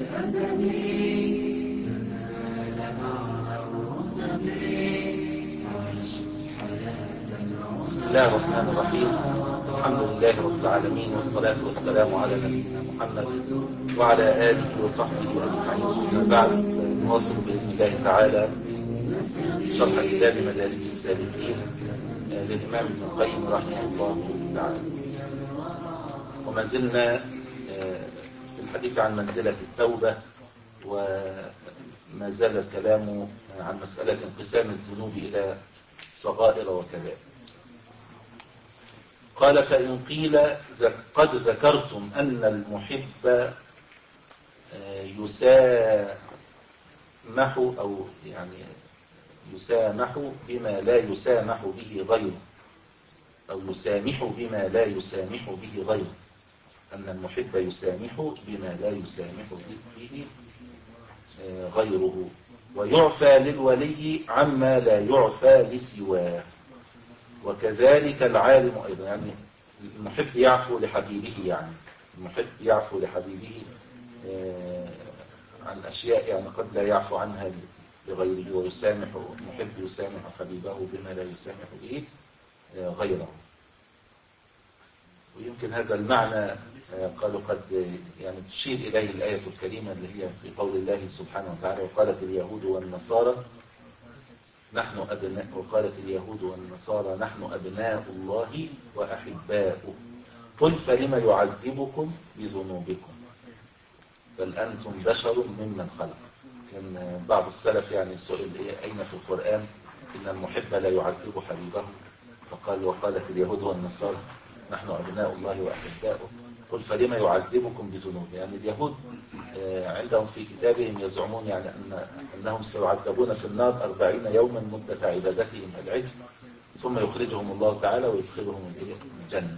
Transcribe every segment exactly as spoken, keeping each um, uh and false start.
بسم الله الرحمن الرحيم. الحمد لله رب العالمين، والصلاة والسلام على نبينا محمد وعلى آله وصحبه أجمعين. أما بعد، نواصل بإذن الله تعالى شرح كتاب مدارج السالكين للإمام ابن القيم رحمه الله تعالى، وما زلنا في الحديث عن منزلة التوبة، وما زال الكلام عن مسألة انقسام الذنوب إلى صغائر وكبائر. قال: فإن قيل قد ذكرتم أن المحب يسامح أو يعني يسامح بما لا يسامح به غيره، أو يسامح بما لا يسامح به غيره، أن المحب يسامح بما لا يسامح به غيره، ويعفى للولي عما لا يعفى لسواه، وكذلك العالم أيضا. يعني المحب يعفو لحبيبه، يعني المحب يعفو لحبيبه عن أشياء يعني قد لا يعفو عنها لغيره، ويسامح المحب يسامح حبيبه بما لا يسامح به غيره. ويمكن هذا المعنى قالوا قد يعني تشير إليه الآية الكريمة اللي هي في قول الله سبحانه وتعالى: وقالت اليهود والنصارى نحن أبناء وقالت اليهود والنصارى نحن أبناء الله وأحباؤه، قل فلم يعذبكم بذنوبكم بل أنتم بشر ممن خلق. كان بعض السلف يعني سئل إيه أين في القرآن إن المحب لا يعذب حبيبه، فقال: وقالت اليهود والنصارى نحن أبناء الله وأحباؤه، قل فلم يعذبكم بذنوب. يعني اليهود عندهم في كتابهم يزعمون يعني أن أنهم سيعذبون في النار أربعين يوما مدة عبادتهم العجل، ثم يخرجهم الله تعالى ويدخلهم الجنة.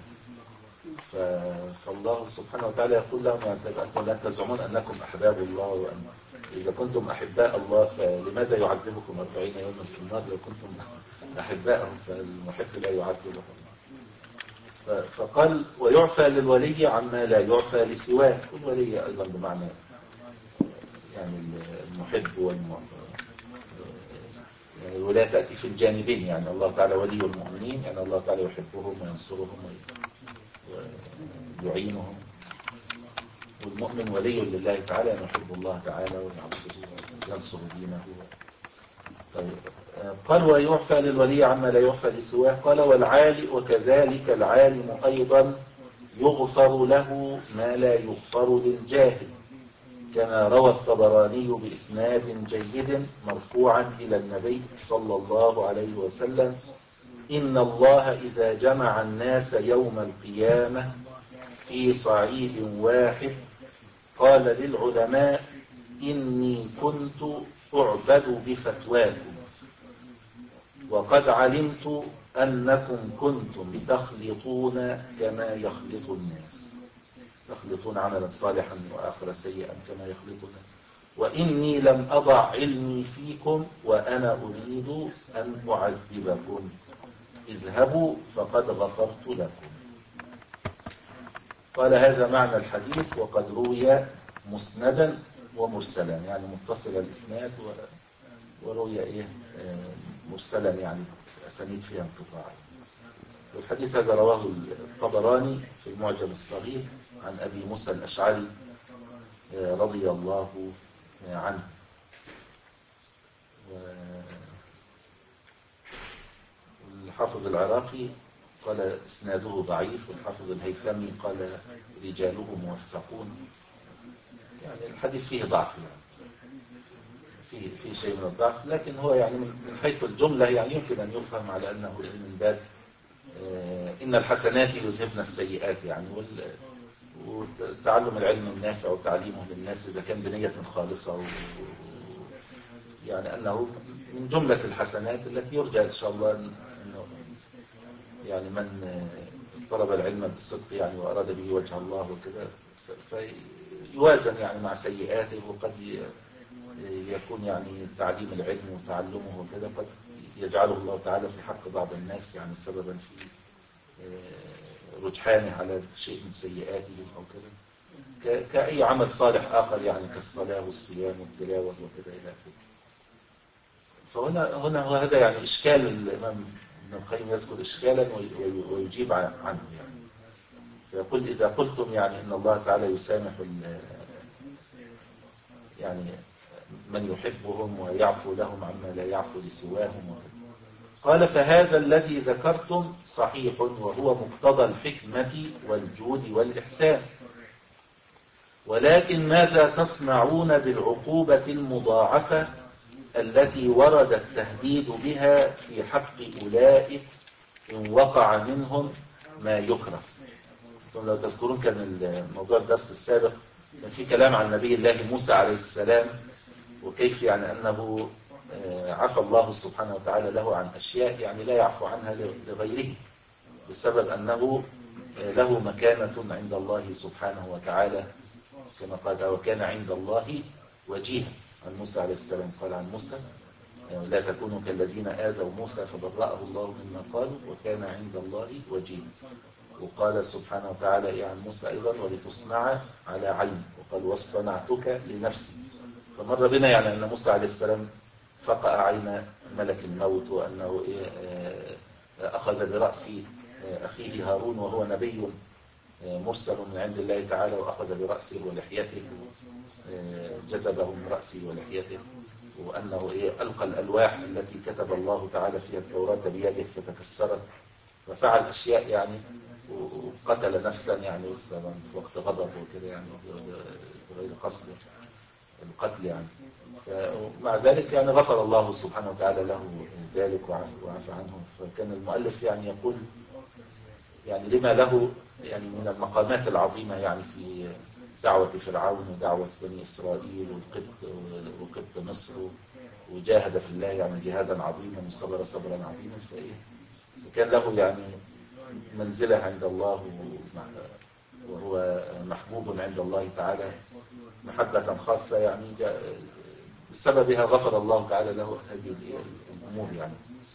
فالله سبحانه وتعالى يقول لهم: يعني أنتم لا تزعمون أنكم أحباب الله، وأن إذا كنتم أحباء الله فلماذا يعذبكم أربعين يوما في النار لو كنتم أحباءه؟ فالمحب لا يعذبه. فقال: ويعفى للولي عما لا يعفى لسواه. والولي أيضا بمعنى يعني المحب والمحب، يعني الولاية تأتي في الجانبين، يعني الله تعالى ولي المؤمنين، يعني الله تعالى يحبهم وينصرهم ويعينهم، والمؤمن ولي لله تعالى، يعني يحب الله تعالى ويعبده وينصر دينه. طيب، قال: ويعفى للولي عما لا يعفى لسواه. قال: والعالي وكذلك العالم أيضا يغفر له ما لا يغفر للجاهل، كما روى الطبراني بإسناد جيد مرفوعا إلى النبي صلى الله عليه وسلم: إن الله إذا جمع الناس يوم القيامة في صعيد واحد قال للعلماء: إني كنت أعبد بفتواكم، وقد علمت أنكم كنتم تخلطون كما يخلط الناس، تخلطون عملا صالحا وآخر سيئا كما يخلطون، وإني لم أضع علمي فيكم وأنا أريد أن أعذبكم، اذهبوا فقد غفرت لكم. قال: هذا معنى الحديث، وقد روي مسندا ومرسلا، يعني متصل الإسناد وروي إيه مرسلا، يعني أسانيد فيها انقطاع. والحديث هذا رواه الطبراني في المعجم الصغير عن أبي موسى الأشعري رضي الله عنه. والحافظ العراقي قال إسناده ضعيف، والحافظ الهيثمي قال رجاله موثقون. يعني الحديث فيه ضعف، يعني فيه في شيء من الضعف، لكن هو يعني من حيث الجملة يعني يمكن أن يفهم على أنه من باب إن الحسنات يذهبن السيئات، يعني وتعلم العلم النافع وتعليمه للناس إذا كان بنية خالصة، و يعني أنه من جملة الحسنات التي يرجى إن شاء الله أنه يعني من طلب العلم بصدق يعني وأراد به وجه الله وكذا فيوازن يعني مع سيئاته، وقد يكون يعني تعليم العلم وتعلمه وكذا قد يجعله الله تعالى في حق بعض الناس يعني سببا في رجحانه على شيء من سيئاته أو كذا. كأي عمل صالح آخر يعني كالصلاة والصيام والتلاوة وكذا إلى آخره. فهنا هنا هو هذا يعني إشكال الإمام ابن القيم يذكر إشكالا ويجيب عنه يعني. فيقول إذا قلتم يعني إن الله تعالى يسامح يعني من يحبهم ويعفو لهم عما لا يعفو لسواهم وكذا. قال فهذا الذي ذكرتم صحيح وهو مقتضى الحكمة والجود والإحسان، ولكن ماذا تصنعون بالعقوبة المضاعفة التي ورد التهديد بها في حق أولئك إن وقع منهم ما يكره؟ لو تذكرون كان الموضوع الدرس السابق كان في كلام عن نبي الله موسى عليه السلام، وكيف يعني أنه عفى الله سبحانه وتعالى له عن أشياء يعني لا يعفو عنها لغيره، بسبب أنه له مكانة عند الله سبحانه وتعالى، كما قال وكان عند الله وجيها عن موسى عليه السلام. قال عن موسى لا تكونوا كالذين آذوا موسى فبرأه الله مما قالوا وكان عند الله وجيها. وقال سبحانه وتعالى عن موسى أيضا ولتصنع على عيني، وقال واصطنعتك لنفسي. فمر بنا يعني أن موسى عليه السلام فقأ عين ملك الموت، وأنه أخذ برأس أخيه هارون وهو نبي مرسل من عند الله تعالى، وأخذ برأسه ولحيته جذبه من رأسه ولحيته، وأنه ألقى الألواح التي كتب الله تعالى فيها التوراة بيده فتكسرت، وفعل أشياء يعني، وقتل نفسا يعني في وقت غضب وكذا يعني بغير قصد القتل يعني. فمع ذلك يعني غفر الله سبحانه وتعالى له ذلك وعفى عنه. فكان المؤلف يعني يقول يعني لما له يعني من المقامات العظيمة يعني في دعوة فرعون ودعوة بني إسرائيل والقبط وقبط مصر، وجاهد في الله يعني جهادا عظيما وصبر صبرا عظيما. فإيه وكان له يعني منزلة عند الله، وهو محبوب عند الله تعالى محبة خاصة يعني بسببها غفر الله تعالى له هذه الأمور يعني.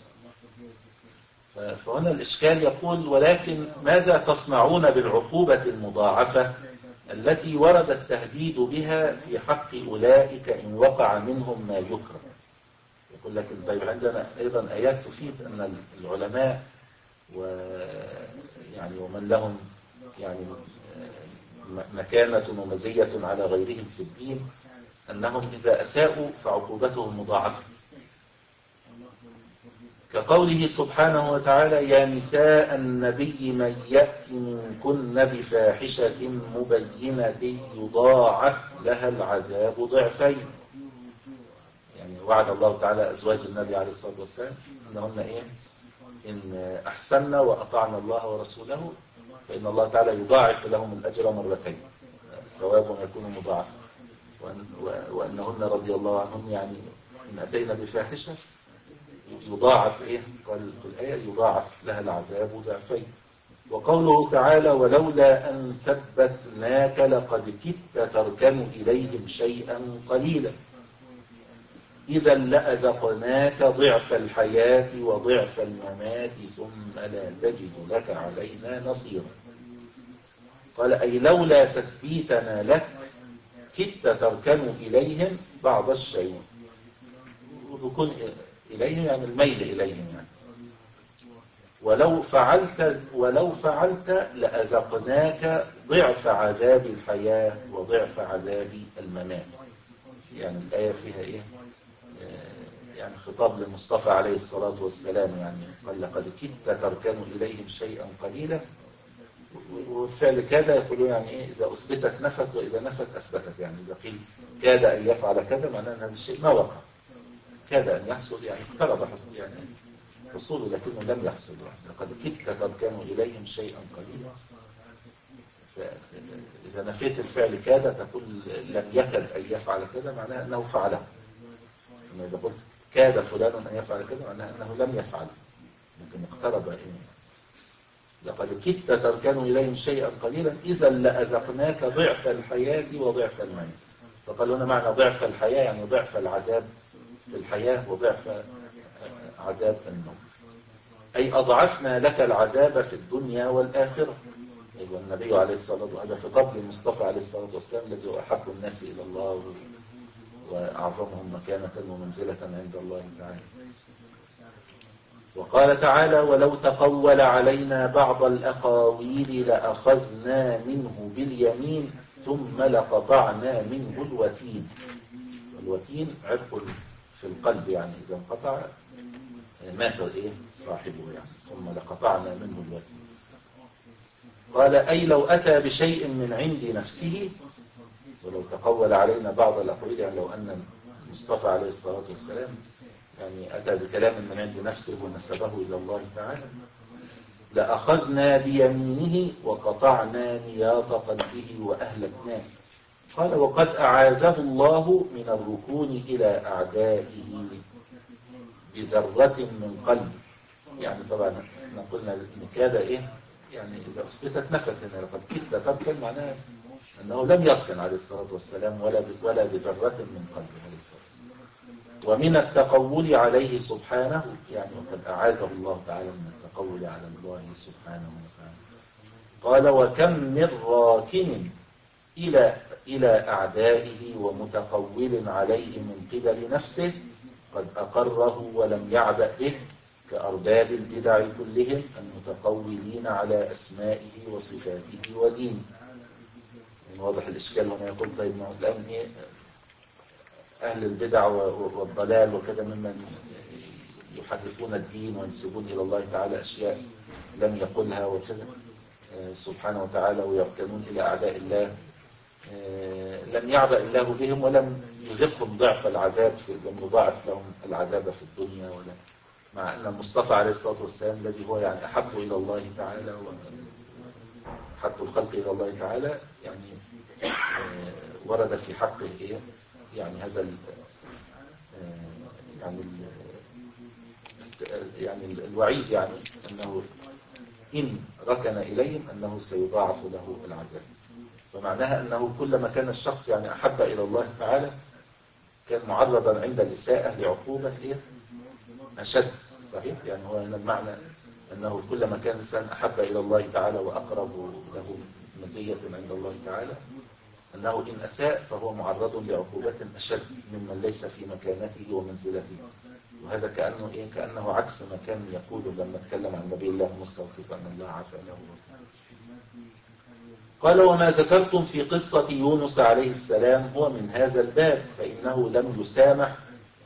فهنا الإشكال يقول ولكن ماذا تصنعون بالعقوبة المضاعفة التي ورد التهديد بها في حق أولئك إن وقع منهم ما يكره؟ يقول لكن طيب عندنا أيضا آيات تفيد أن العلماء ويعني ومن لهم يعني مكانة ومزية على غيرهم في الدين أنهم إذا أساءوا فعقوبتهم مضاعفة، كقوله سبحانه وتعالى يا نساء النبي من يأت منكن بفاحشة مبينة يضاعف لها العذاب ضعفين. يعني وعد الله تعالى أزواج النبي عليه الصلاة والسلام أنهن إيه؟ إن أحسننا وأطعنا الله ورسوله فإن الله تعالى يضاعف لهم الأجر مرتين، ثوابهم يكون مضاعفا، وأنهن رضي الله عنهم يعني إن أتينا بفاحشة يضاعف إيه؟ قال في الآية يضاعف لها العذاب ضعفين. وقوله تعالى ولولا أن ثبتناك لقد كدت تركن إليهم شيئا قليلا إذا لأذقناك ضعف الحياة وضعف الممات ثم لا تجد لك علينا نصيرا. قال أي لولا تثبيتنا لك كدت تركن إليهم بعض الشيء، وذكون إليهم يعني الميل إليهم يعني. ولو فعلت ولو فعلت لأذقناك ضعف عذاب الحياة وضعف عذاب الممات. يعني الآية فيها إيه؟ يعني خطاب للمصطفى عليه الصلاة والسلام، يعني قال لقد كدت تركن إليهم شيئا قليلا، والفعل كاد يقولون يعني إيه إذا أثبتت نفت وإذا نفت أثبتت. يعني إذا قيل كاد أن يفعل كذا معناه أن هذا الشيء ما وقع، كاد أن يحصل يعني اقترب حصول يعني حصوله لكنه لم يحصل. يعني لقد كدت تركن إليهم شيئا قليلا، إذا نفيت الفعل كاد تقول لم يكد أن يفعل كذا معناه أنه فعله. أما إذا قلت كاد فلان أن يفعل كذا معناه أنه لم يفعل لكن اقترب. إيه لقد كدت تركن إليهم شيئا قليلا إذا لأذقناك ضعف الحياة وضعف الموت. فقال هنا معنى ضعف الحياة يعني ضعف العذاب في الحياة وضعف عذاب الموت، أي أضعفنا لك العذاب في الدنيا والآخرة. والنبي عليه الصلاة والسلام هذا خطاب للمصطفى عليه الصلاة والسلام الذي هو أحب الناس إلى الله وأعظمهم مكانة ومنزلة عند الله تعالى. وقال تعالى: ولو تقول علينا بعض الأقاويل لأخذنا منه باليمين ثم لقطعنا منه الوتين. الوتين عرق في القلب، يعني إذا انقطع مات إيه صاحبه يعني. ثم لقطعنا منه الوتين. قال: أي لو أتى بشيء من عند نفسه، ولو تقول علينا بعض الأقاويل يعني لو أن المصطفى عليه الصلاة والسلام يعني أتى بكلام من عند نفسه ونسبه إلى الله تعالى، لأخذنا بيمينه وقطعنا نياط قلبه وأهلكناه. قال: وقد أعاذه الله من الركون إلى أعدائه بذرة من قلب. يعني طبعا احنا قلنا إن كاد إيه يعني إذا أثبتت نفت هنا، لقد كدت تركن معناها أنه لم يركن عليه الصلاة والسلام ولا ولا بذرة من قلبه عليه الصلاة والسلام. ومن التقول عليه سبحانه، يعني وقد أعاذه الله تعالى من التقول على الله سبحانه وتعالى. قال: وكم من راكن إلى إلى أعدائه ومتقول عليه من قبل نفسه قد أقره ولم يعبأ به، كأرباب البدع كلهم المتقولين على أسمائه وصفاته ودينه. يعني واضح الإشكال هنا. يقول: طيب ما الآن إيه أهل البدع والضلال وكذا ممن يحرفون الدين وينسبون إلى الله تعالى أشياء لم يقلها وكذا سبحانه وتعالى، ويركنون إلى أعداء الله، لم يعبأ الله بهم ولم يذقهم ضعف العذاب، لم يضاعف لهم العذاب في الدنيا، ولا مع أن المصطفى عليه الصلاة والسلام الذي هو يعني أحب إلى الله تعالى وأحب الخلق إلى الله تعالى، يعني ورد في حقه إيه يعني هذا ال يعني ال يعني الوعيد، يعني أنه إن ركن إليهم أنه سيضاعف له العذاب. فمعناها أنه كلما كان الشخص يعني أحب إلى الله تعالى كان معرضا عند الإساءة لعقوبة إيه أشد. صحيح، يعني هو هنا المعنى أنه كلما كان الإنسان أحب إلى الله تعالى وأقرب له مزية عند الله تعالى، أنه إن أساء فهو معرض لعقوبة أشد ممن ليس في مكانته ومنزلته. وهذا كأنه إيه كأنه عكس ما كان يقول لما اتكلم عن نبي الله موسى وكيف أن الله عفى له. قال: وما ذكرتم في قصة يونس عليه السلام هو من هذا الباب، فإنه لم يسامح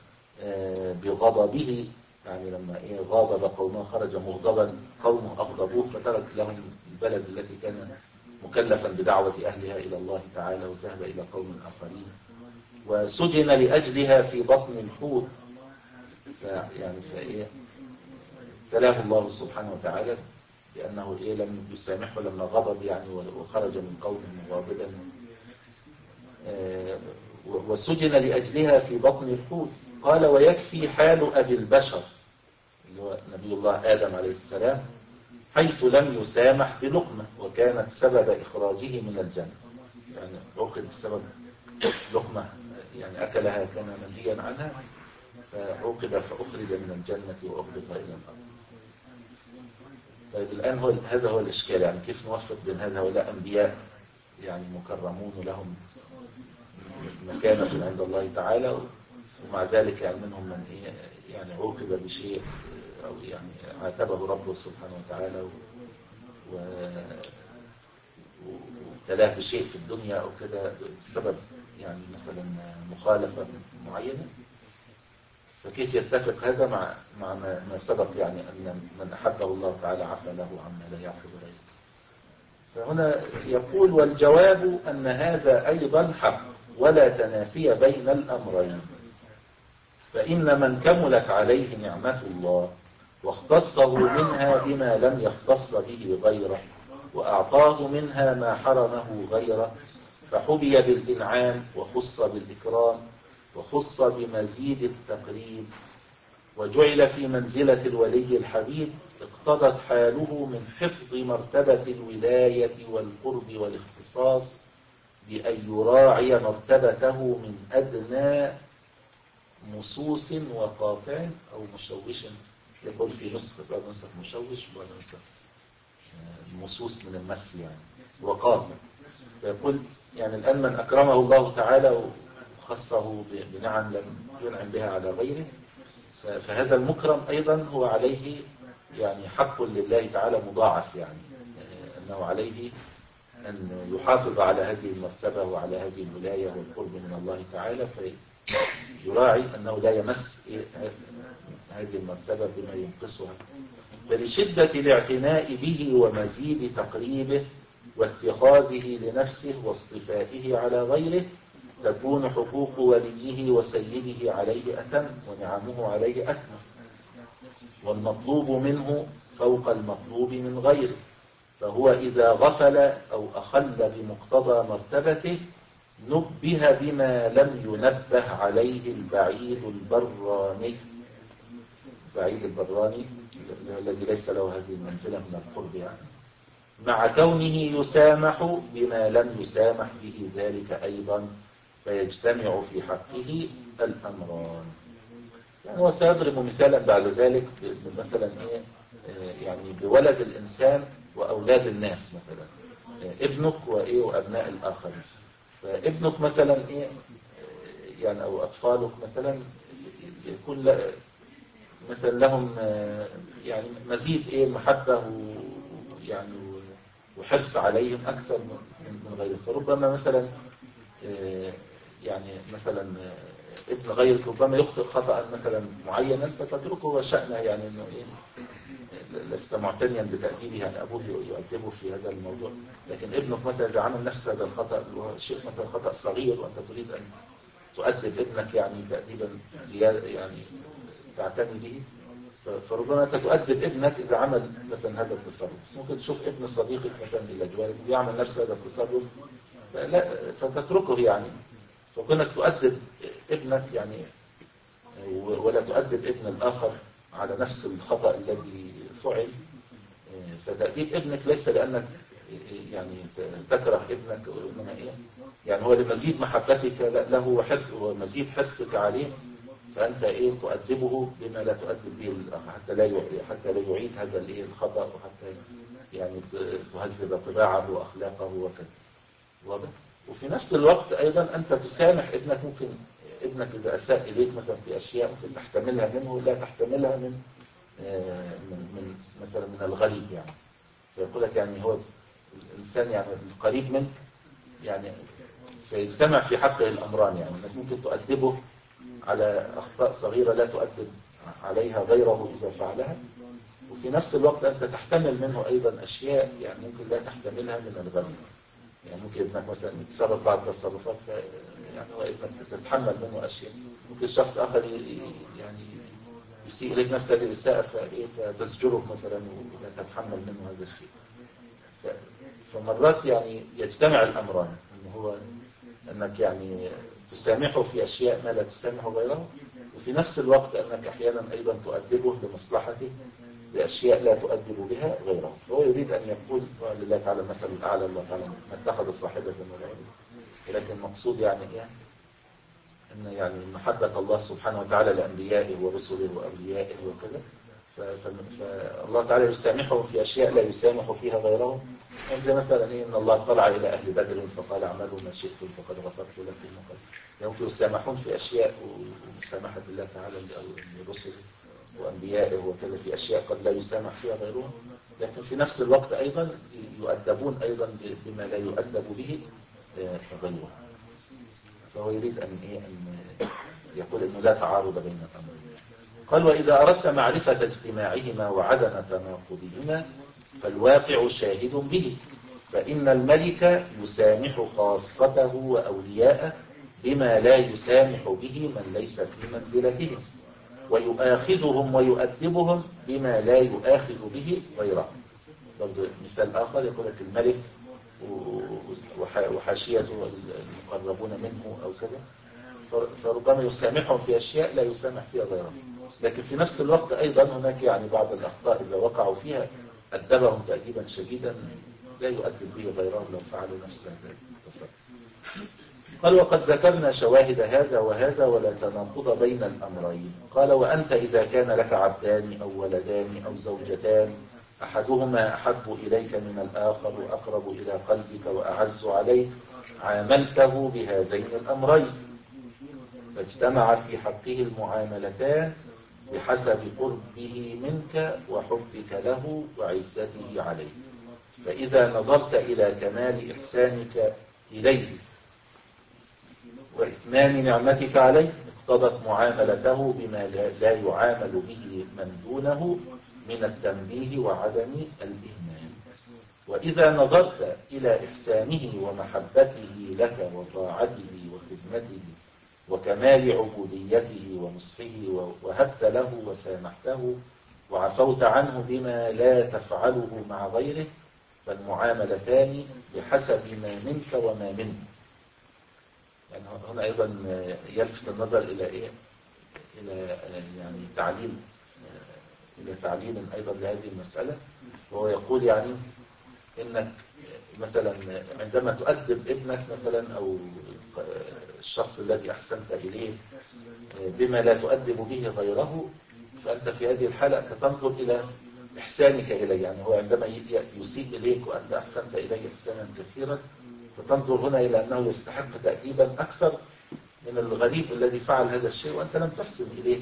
بغضبه، يعني لما إيه غاضب قومه خرج مغضبا قومه أغضبوه فترك لهم البلد التي كان مكلفا بدعوة أهلها إلى الله تعالى وذهب إلى قوم آخرين، وسجن لأجلها في بطن الحوت. يعني فإيه ابتلاه الله سبحانه وتعالى لأنه إيه لم يسامحه لما غضب يعني وخرج من قومه مغاضبا. آه وسجن لأجلها في بطن الحوت. قال: ويكفي حال أبي البشر اللي هو نبي الله آدم عليه السلام، حيث لم يسامح بلقمة وكانت سبب إخراجه من الجنة. يعني عوقب بسبب لقمة يعني أكلها كان منهيا عنها، فعوقب فأخرج من الجنة وأهبط إلى الأرض. طيب الآن هو هذا هو الإشكال، يعني كيف نوفق بين هذا ولا أنبياء يعني مكرمون لهم مكانة عند الله تعالى، ومع ذلك يعني منهم من إيه يعني عوقب بشيء أو يعني عاتبه ربه سبحانه وتعالى وابتلاه بشيء في الدنيا أو كده بسبب يعني مثلا مخالفة معينة. فكيف يتفق هذا مع مع ما سبق يعني أن من أحبه الله تعالى عفى له عما لا يعفو غيره. فهنا يقول: والجواب أن هذا أيضا حق ولا تنافي بين الأمرين، فإن من كملت عليه نعمة الله واختصه منها بما لم يختص به غيره وأعطاه منها ما حرمه غيره فحبي بالإنعام وخص بالإكرام وخص بمزيد التقريب وجعل في منزلة الولي الحبيب، اقتضت حاله من حفظ مرتبة الولاية والقرب والاختصاص بأن يراعي مرتبته من أدنى مصوص وقاطع أو مشوش. يقول في نسخة نسخ مشوش ولا نسخ المصوص من المس يعني وقام. فيقول يعني الآن من أكرمه الله تعالى وخصه بنعم لم ينعم بها على غيره، فهذا المكرم أيضا هو عليه يعني حق لله تعالى مضاعف، يعني أنه عليه أن يحافظ على هذه المرتبة وعلى هذه الولاية والقرب من الله تعالى، فيراعي أنه لا يمس هذه المرتبة بما ينقصها. فلشدة الاعتناء به ومزيد تقريبه واتخاذه لنفسه واصطفائه على غيره تكون حقوق وليه وسيده عليه أتم ونعمه عليه أكمل، والمطلوب منه فوق المطلوب من غيره. فهو إذا غفل أو أخل بمقتضى مرتبته نبه بما لم ينبه عليه البعيد البراني. البعيد البراني الذي ليس له هذه المنزلة من القرب يعني، مع كونه يسامح بما لم يسامح به ذلك أيضا، فيجتمع في حقه الأمران. يعني وسيضرب مثالا بعد ذلك مثلا إيه يعني بولد الإنسان وأولاد الناس، مثلا ابنك وإيه وأبناء الآخرين. فابنك مثلا إيه يعني أو أطفالك مثلا يكون مثلا لهم يعني مزيد إيه محبة ويعني وحرص عليهم أكثر من غيره. فربما مثلا يعني مثلا ابن غيرك ربما يخطئ خطأ مثلا معينا فتتركه وشأنه، يعني انه ايه لست معتنيا بتأديبه، يعني ابوه يؤدبه في هذا الموضوع. لكن ابنك مثلا اذا عمل نفس هذا الخطأ وهو شيء مثلا خطأ صغير وانت تريد ان تؤدب ابنك يعني تأديبا زيادة يعني تعتني به، فربما ستؤدب ابنك اذا عمل مثلا هذا التصرف. ممكن تشوف ابن صديقك مثلا الى جوارك يعمل نفس هذا التصرف لا فتتركه يعني، فكونك تؤدب ابنك يعني ولا تؤدب ابن الآخر على نفس الخطأ الذي فعل. فتأديب ابنك ليس لأنك يعني تكره ابنك وإنما إيه يعني هو لمزيد محبتك له وحرص ومزيد حرصك عليه، فأنت إيه تؤدبه بما لا تؤدب به الآخر حتى لا حتى لا يعيد هذا الإيه الخطأ، وحتى يعني تهذب طباعه وأخلاقه وكذا. واضح؟ وفي نفس الوقت أيضا أنت تسامح ابنك. ممكن ابنك إذا أساء إليك مثلا في أشياء ممكن تحتملها منه لا تحتملها من من, من مثلا من الغريب يعني. فيقول لك يعني هو الإنسان يعني القريب منك يعني فيجتمع في حقه الأمران، يعني أنك ممكن تؤدبه على أخطاء صغيرة لا تؤدب عليها غيره إذا فعلها، وفي نفس الوقت أنت تحتمل منه أيضا أشياء يعني ممكن لا تحتملها من الغريب. يعني ممكن ابنك مثلا يتصرف بعض التصرفات يعني هو ابنك تتحمل منه أشياء، ممكن شخص آخر يعني يسيء إليك نفس هذه الإساءة فتزجره مثلا ولا تتحمل منه هذا الشيء. فمرات يعني يجتمع الأمران، إنه هو أنك يعني تسامحه في أشياء ما لا تسامحه غيره، وفي نفس الوقت أنك أحيانا أيضا تؤدبه لمصلحته بأشياء لا تؤدب بها غيره. فهو يريد أن يقول لله تعالى مثل الأعلى، الله تعالى ما اتخذ صاحبة ولا ولد، لكن المقصود يعني إيه أن يعني محبة الله سبحانه وتعالى لأنبيائه ورسله وأوليائه وكذا، فالله تعالى يسامحهم في أشياء لا يسامح فيها غيرهم. يعني زي مثلا إيه إن الله طلع إلى أهل بدر فقال اعملوا ما شئتم فقد غفرت لكم وقد يمكن يسامحون في أشياء ومسامحة الله تعالى لرسله وأنبيائه وكذا في أشياء قد لا يسامح فيها غيرهم، لكن في نفس الوقت أيضا يؤدبون أيضا بما لا يؤدب به غيره. فهو يريد أن إيه أن يقول إنه لا تعارض بين الأمرين. قال وإذا أردت معرفة اجتماعهما وعدم تناقضهما فالواقع شاهد به، فإن الملك يسامح خاصته وأولياءه بما لا يسامح به من ليس في منزلتهم، ويؤاخذهم ويؤدبهم بما لا يؤاخذ به غيره. برضو مثال آخر يقول لك الملك وحاشيته المقربون منه أو كذا، فربما يسامحهم في أشياء لا يسامح فيها غيره، لكن في نفس الوقت أيضا هناك يعني بعض الأخطاء إذا وقعوا فيها أدبهم تأديبا شديدا لا يؤدب به غيرهم لو فعلوا نفس هذا التصرف. قال وقد ذكرنا شواهد هذا وهذا ولا تناقض بين الأمرين. قال وأنت إذا كان لك عبدان أو ولدان أو زوجتان أحدهما أحب إليك من الآخر وأقرب إلى قلبك وأعز عليك عاملته بهذين الأمرين، فاجتمع في حقه المعاملتان بحسب قربه منك وحبك له وعزته عليك. فإذا نظرت إلى كمال إحسانك إليه وإتمام نعمتك عليه اقتضت معاملته بما لا يعامل به من دونه من التنبيه وعدم الإهمال. وإذا نظرت إلى إحسانه ومحبته لك وطاعته وخدمته وكمال عبوديته ونصحه وهبت له وسامحته وعفوت عنه بما لا تفعله مع غيره، فالمعاملتان بحسب ما منك وما منه. يعني هنا أيضا يلفت النظر إلى إيه؟ إلى يعني تعليم إلى تعليم أيضا لهذه المسألة، وهو يقول يعني إنك مثلا عندما تؤدب ابنك مثلا أو الشخص الذي أحسنت إليه بما لا تؤدب به غيره، فأنت في هذه الحالة تنظر إلى إحسانك إليه. يعني هو عندما يسيء إليك وأنت أحسنت إليه إحسانا كثيرا، فتنظر هنا إلى أنه يستحق تأديبا أكثر من الغريب الذي فعل هذا الشيء وأنت لم تحسن إليه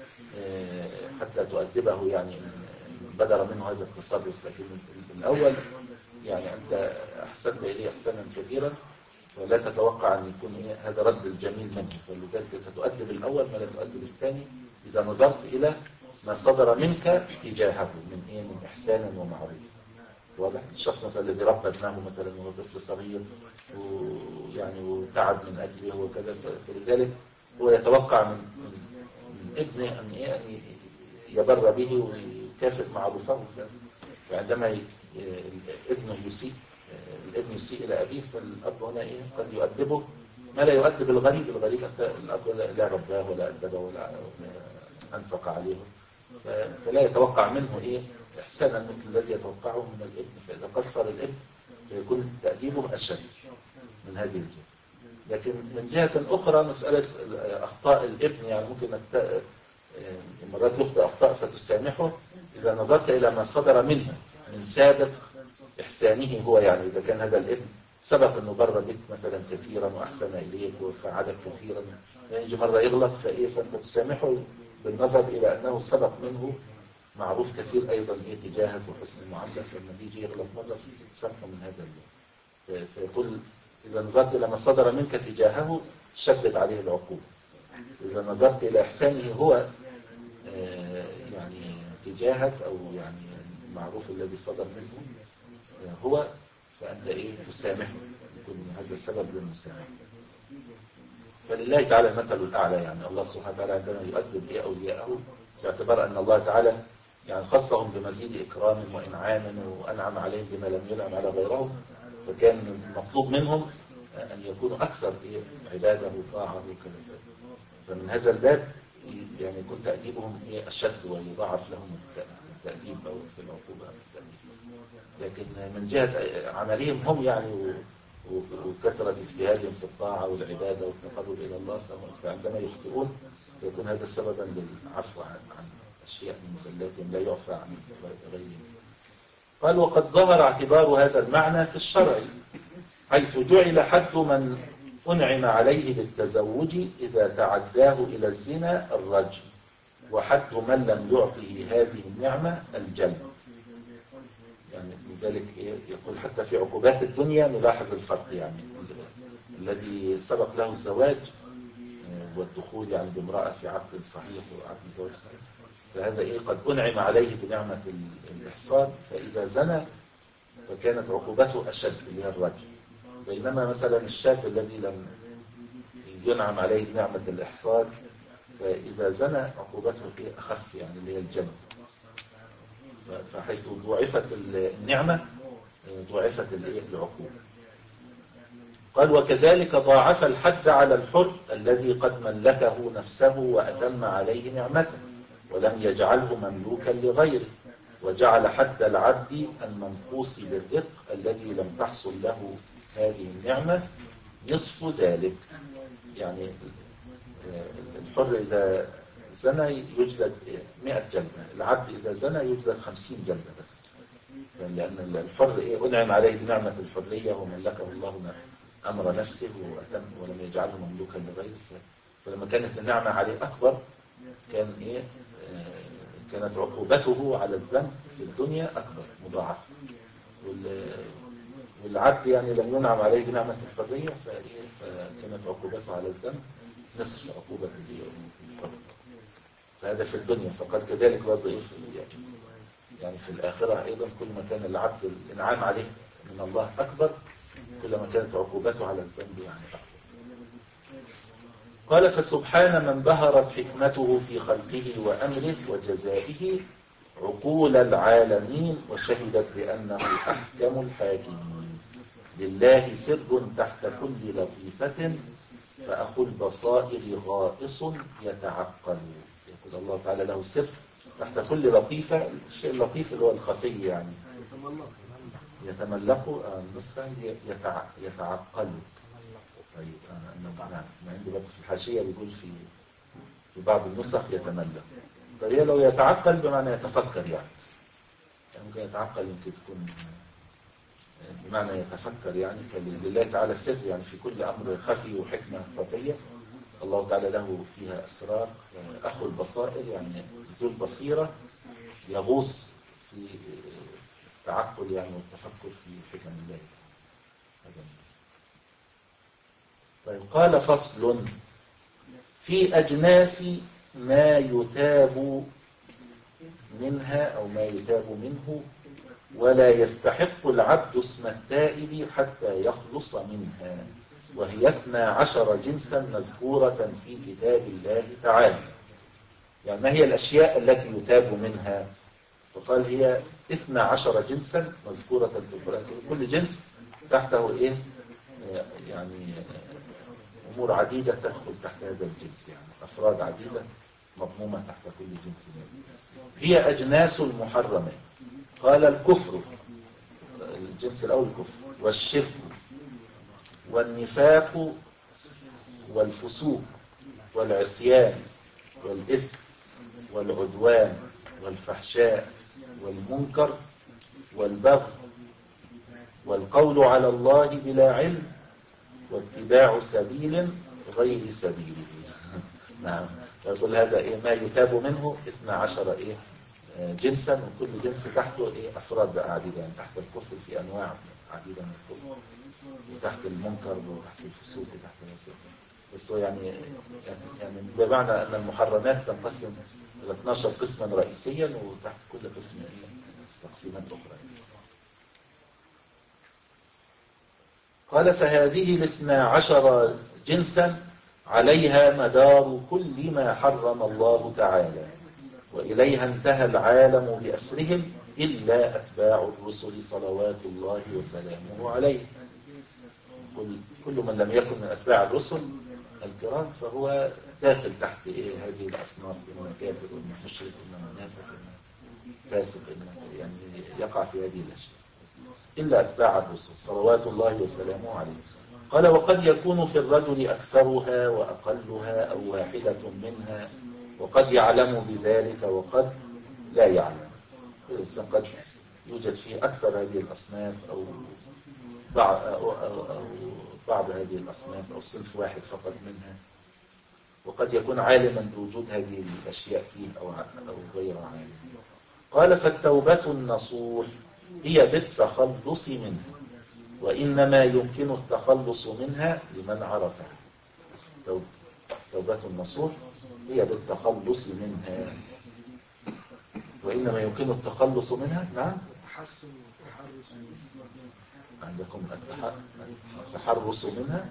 حتى تؤدبه، يعني بدر منه هذا التصرف. لكن الأول يعني أنت أحسنت إليه إحسانا كبيرا، ولا تتوقع أن يكون هذا رد الجميل منه، فلذلك تؤدب الأول ما لا تؤدب الثاني إذا نظرت إلى ما صدر منك تجاهه من إيه؟ من إحسان ومعروف. واضح؟ الشخص مثلا الذي ربى ابنه مثلا وهو طفل صغير ويعني وتعب من أجله وكذا، فلذلك هو يتوقع من, من, من ابنه أن إيه؟ أن يبر به ويكافئ معروفه. فعندما ابنه يسيء الابن يسيء إلى أبيه، فالأب هنا إيه؟ قد يؤدبه ما لا يؤدب الغريب. الغريب أنت الأب لا رباه ولا أدبه ولا أنفق عليه، فلا يتوقع منه إيه؟ إحسانا مثل الذي يتوقعه من الابن. فإذا قصر الابن فيكون تأديبه أشد من هذه الجهة. لكن من جهة أخرى مسألة أخطاء الابن، يعني ممكن أنك مرات يخطئ أخطاء فتسامحه إذا نظرت إلى ما صدر منه من سابق إحسانه هو. يعني إذا كان هذا الابن سبق أنه بر بك مثلا كثيرا وأحسن إليك وساعدك كثيرا، يجي مرة يغلط فإيه؟ فأنت تسامحه بالنظر إلى أنه سبق منه معروف كثير أيضا إيه تجاهك وحسن المعاملة، فلما يجي يغلط مرة تسامحه من هذا اللون. فيقول إذا نظرت إلى ما صدر منك تجاهه شدد عليه العقوبة. إذا نظرت إلى إحسانه هو يعني تجاهك أو يعني المعروف الذي صدر منه هو، فأنت إيه؟ تسامحه، يكون هذا السبب للمسامحة. فلله تعالى المثل الأعلى. يعني الله سبحانه وتعالى عندما يؤدب إيه أولياءه باعتبار أن الله تعالى يعني خصهم بمزيد إكرام وإنعام وأنعم عليهم بما لم ينعم على غيرهم، فكان المطلوب منهم أن يكونوا أكثر إيه؟ عبادة وطاعة وكذا. فمن هذا الباب يعني يكون تأديبهم إيه؟ أشد ويضاعف لهم التأديب أو في العقوبة أو التأديب. لكن من جهة عملهم هم يعني وكثرة اجتهادهم في الطاعة والعبادة والتقرب إلى الله، فعندما يخطئون يكون هذا سببا للعفو عن أشياء من زلاتهم لا يعفى عن غيرهم. قال وقد ظهر اعتبار هذا المعنى في الشرع، حيث جعل حد من أنعم عليه بالتزوج إذا تعداه إلى الزنا الرجم، وحد من لم يعطه هذه النعمة الجلد. يعني لذلك يقول حتى في عقوبات الدنيا نلاحظ الفرق. يعني الذي سبق له الزواج والدخول يعني بامرأة في عقد صحيح وعقد زواج صحيح، فهذا إيه؟ قد أنعم عليه بنعمة الإحصان، فإذا زنى فكانت عقوبته أشد اللي هي الرجم. بينما مثلا الشاب الذي لم ينعم عليه بنعمة الإحصان فإذا زنى عقوبته أخف، يعني اللي هي الجلد. فحيث ضعفت النعمة ضعفت العقوبة. قال وكذلك ضاعف الحد على الحر الذي قد ملكه نفسه وأتم عليه نعمته ولم يجعله مملوكا لغيره، وجعل حد العبد المنقوص بالرق الذي لم تحصل له هذه النعمة نصف ذلك. يعني الحر إذا زنى يجلد مئة جلدة، العبد إذا زنى يجلد خمسين جلدة بس. لأن الحر إيه أنعم عليه بنعمة الحرية وملكه الله أمر نفسه وأتم ولم يجعله مملوكا لغيره. فلما كانت النعمة عليه أكبر كان إيه آه كانت عقوبته على الذنب في الدنيا أكبر مضاعفة. والعبد يعني لم ينعم عليه بنعمة الحرية فإيه فكانت عقوبته على الذنب نصف عقوبة الحر. فهذا في الدنيا. فقد كذلك برضه إيه في يعني في الآخرة أيضا كل ما كان العبد الإنعام عليه من الله أكبر كل ما كانت عقوبته على الذنب يعني أكبر. قال فسبحان من بهرت حكمته في خلقه وأمره وجزائه عقول العالمين وشهدت بأنه أحكم الحاكمين. لله سر تحت كل لطيفة فأخو البصائر غائص يتعقل. يقول الله تعالى له سر تحت كل لطيفة. الشيء اللطيف اللي هو الخفي يعني يتملق النسخة يتع... يتعقل. طيب أنا نعم عندي برضه في الحاشية بيقول في في بعض النسخ يتملق. طيب لو يتعقل بمعنى يتفكر يعني ممكن يتعقل يمكن تكون بمعنى يتفكر يعني. فلله تعالى السر يعني في كل أمر خفي وحكمة خفية الله تعالى له فيها أسرار. أخو البصائر يعني ذو البصيرة يغوص في التعقل يعني والتفكر في حكم الله. طيب قال فصل في أجناس ما يتاب منها أو ما يتاب منه ولا يستحق العبد اسم التائب حتى يخلص منها وهي اثنا عشر جنسا مذكورة في كتاب الله تعالى. يعني ما هي الأشياء التي يتاب منها؟ فقال هي اثنا عشر جنسا مذكورة في القرآن. كل جنس تحته إيه يعني أمور عديدة تدخل تحت هذا الجنس يعني أفراد عديدة مضمومة تحت كل جنس منه. هي أجناس المحرمات. قال الكفر الجنس الأول الكفر والشرك والنفاق والفسوق والعصيان والإثم والعدوان والفحشاء والمنكر والبغي والقول على الله بلا علم واتباع سبيل غير سبيله. نعم يقول هذا إيه ما يتاب منه اثنا عشر إيه جنسا وكل جنس تحته إيه أفراد عديدة يعني تحت الكفر في أنواع عديدة من الكفر وتحت المنكر وتحت الفسوق وتحت الوسط. بس هو يعني يعني بمعنى أن المحرمات تنقسم إلى اثنا عشر قسما رئيسيا وتحت كل قسم تقسيمات أخرى. قال فهذه الاثنا عشر جنسا عليها مدار كل ما حرم الله تعالى وإليها انتهى العالم بأسرهم إلا أتباع الرسل صلوات الله وسلامه عليه. كل, كل من لم يكن من أتباع الرسل الكرام فهو داخل تحت إيه هذه الأصناف إما كافر وإما مشرك وإما منافق وإما فاسق يعني يقع في هذه الأشياء إلا أتباع الرسل صلوات الله وسلامه عليه. قال وقد يكون في الرجل أكثرها وأقلها أو واحدة منها وقد يعلم بذلك وقد لا يعلم. الإنسان قد يوجد فيه أكثر هذه الأصناف أو بعض, أو أو أو بعض هذه الأصناف أو صنف واحد فقط منها وقد يكون عالما بوجود هذه الأشياء فيه أو, أو غير عالم. قال فالتوبة النصوح هي بالتخلص منها وإنما يمكن التخلص منها لمن عرفها. توبة النصوح هي بالتخلص منها وإنما يمكن التخلص منها. نعم عندكم التحرص منها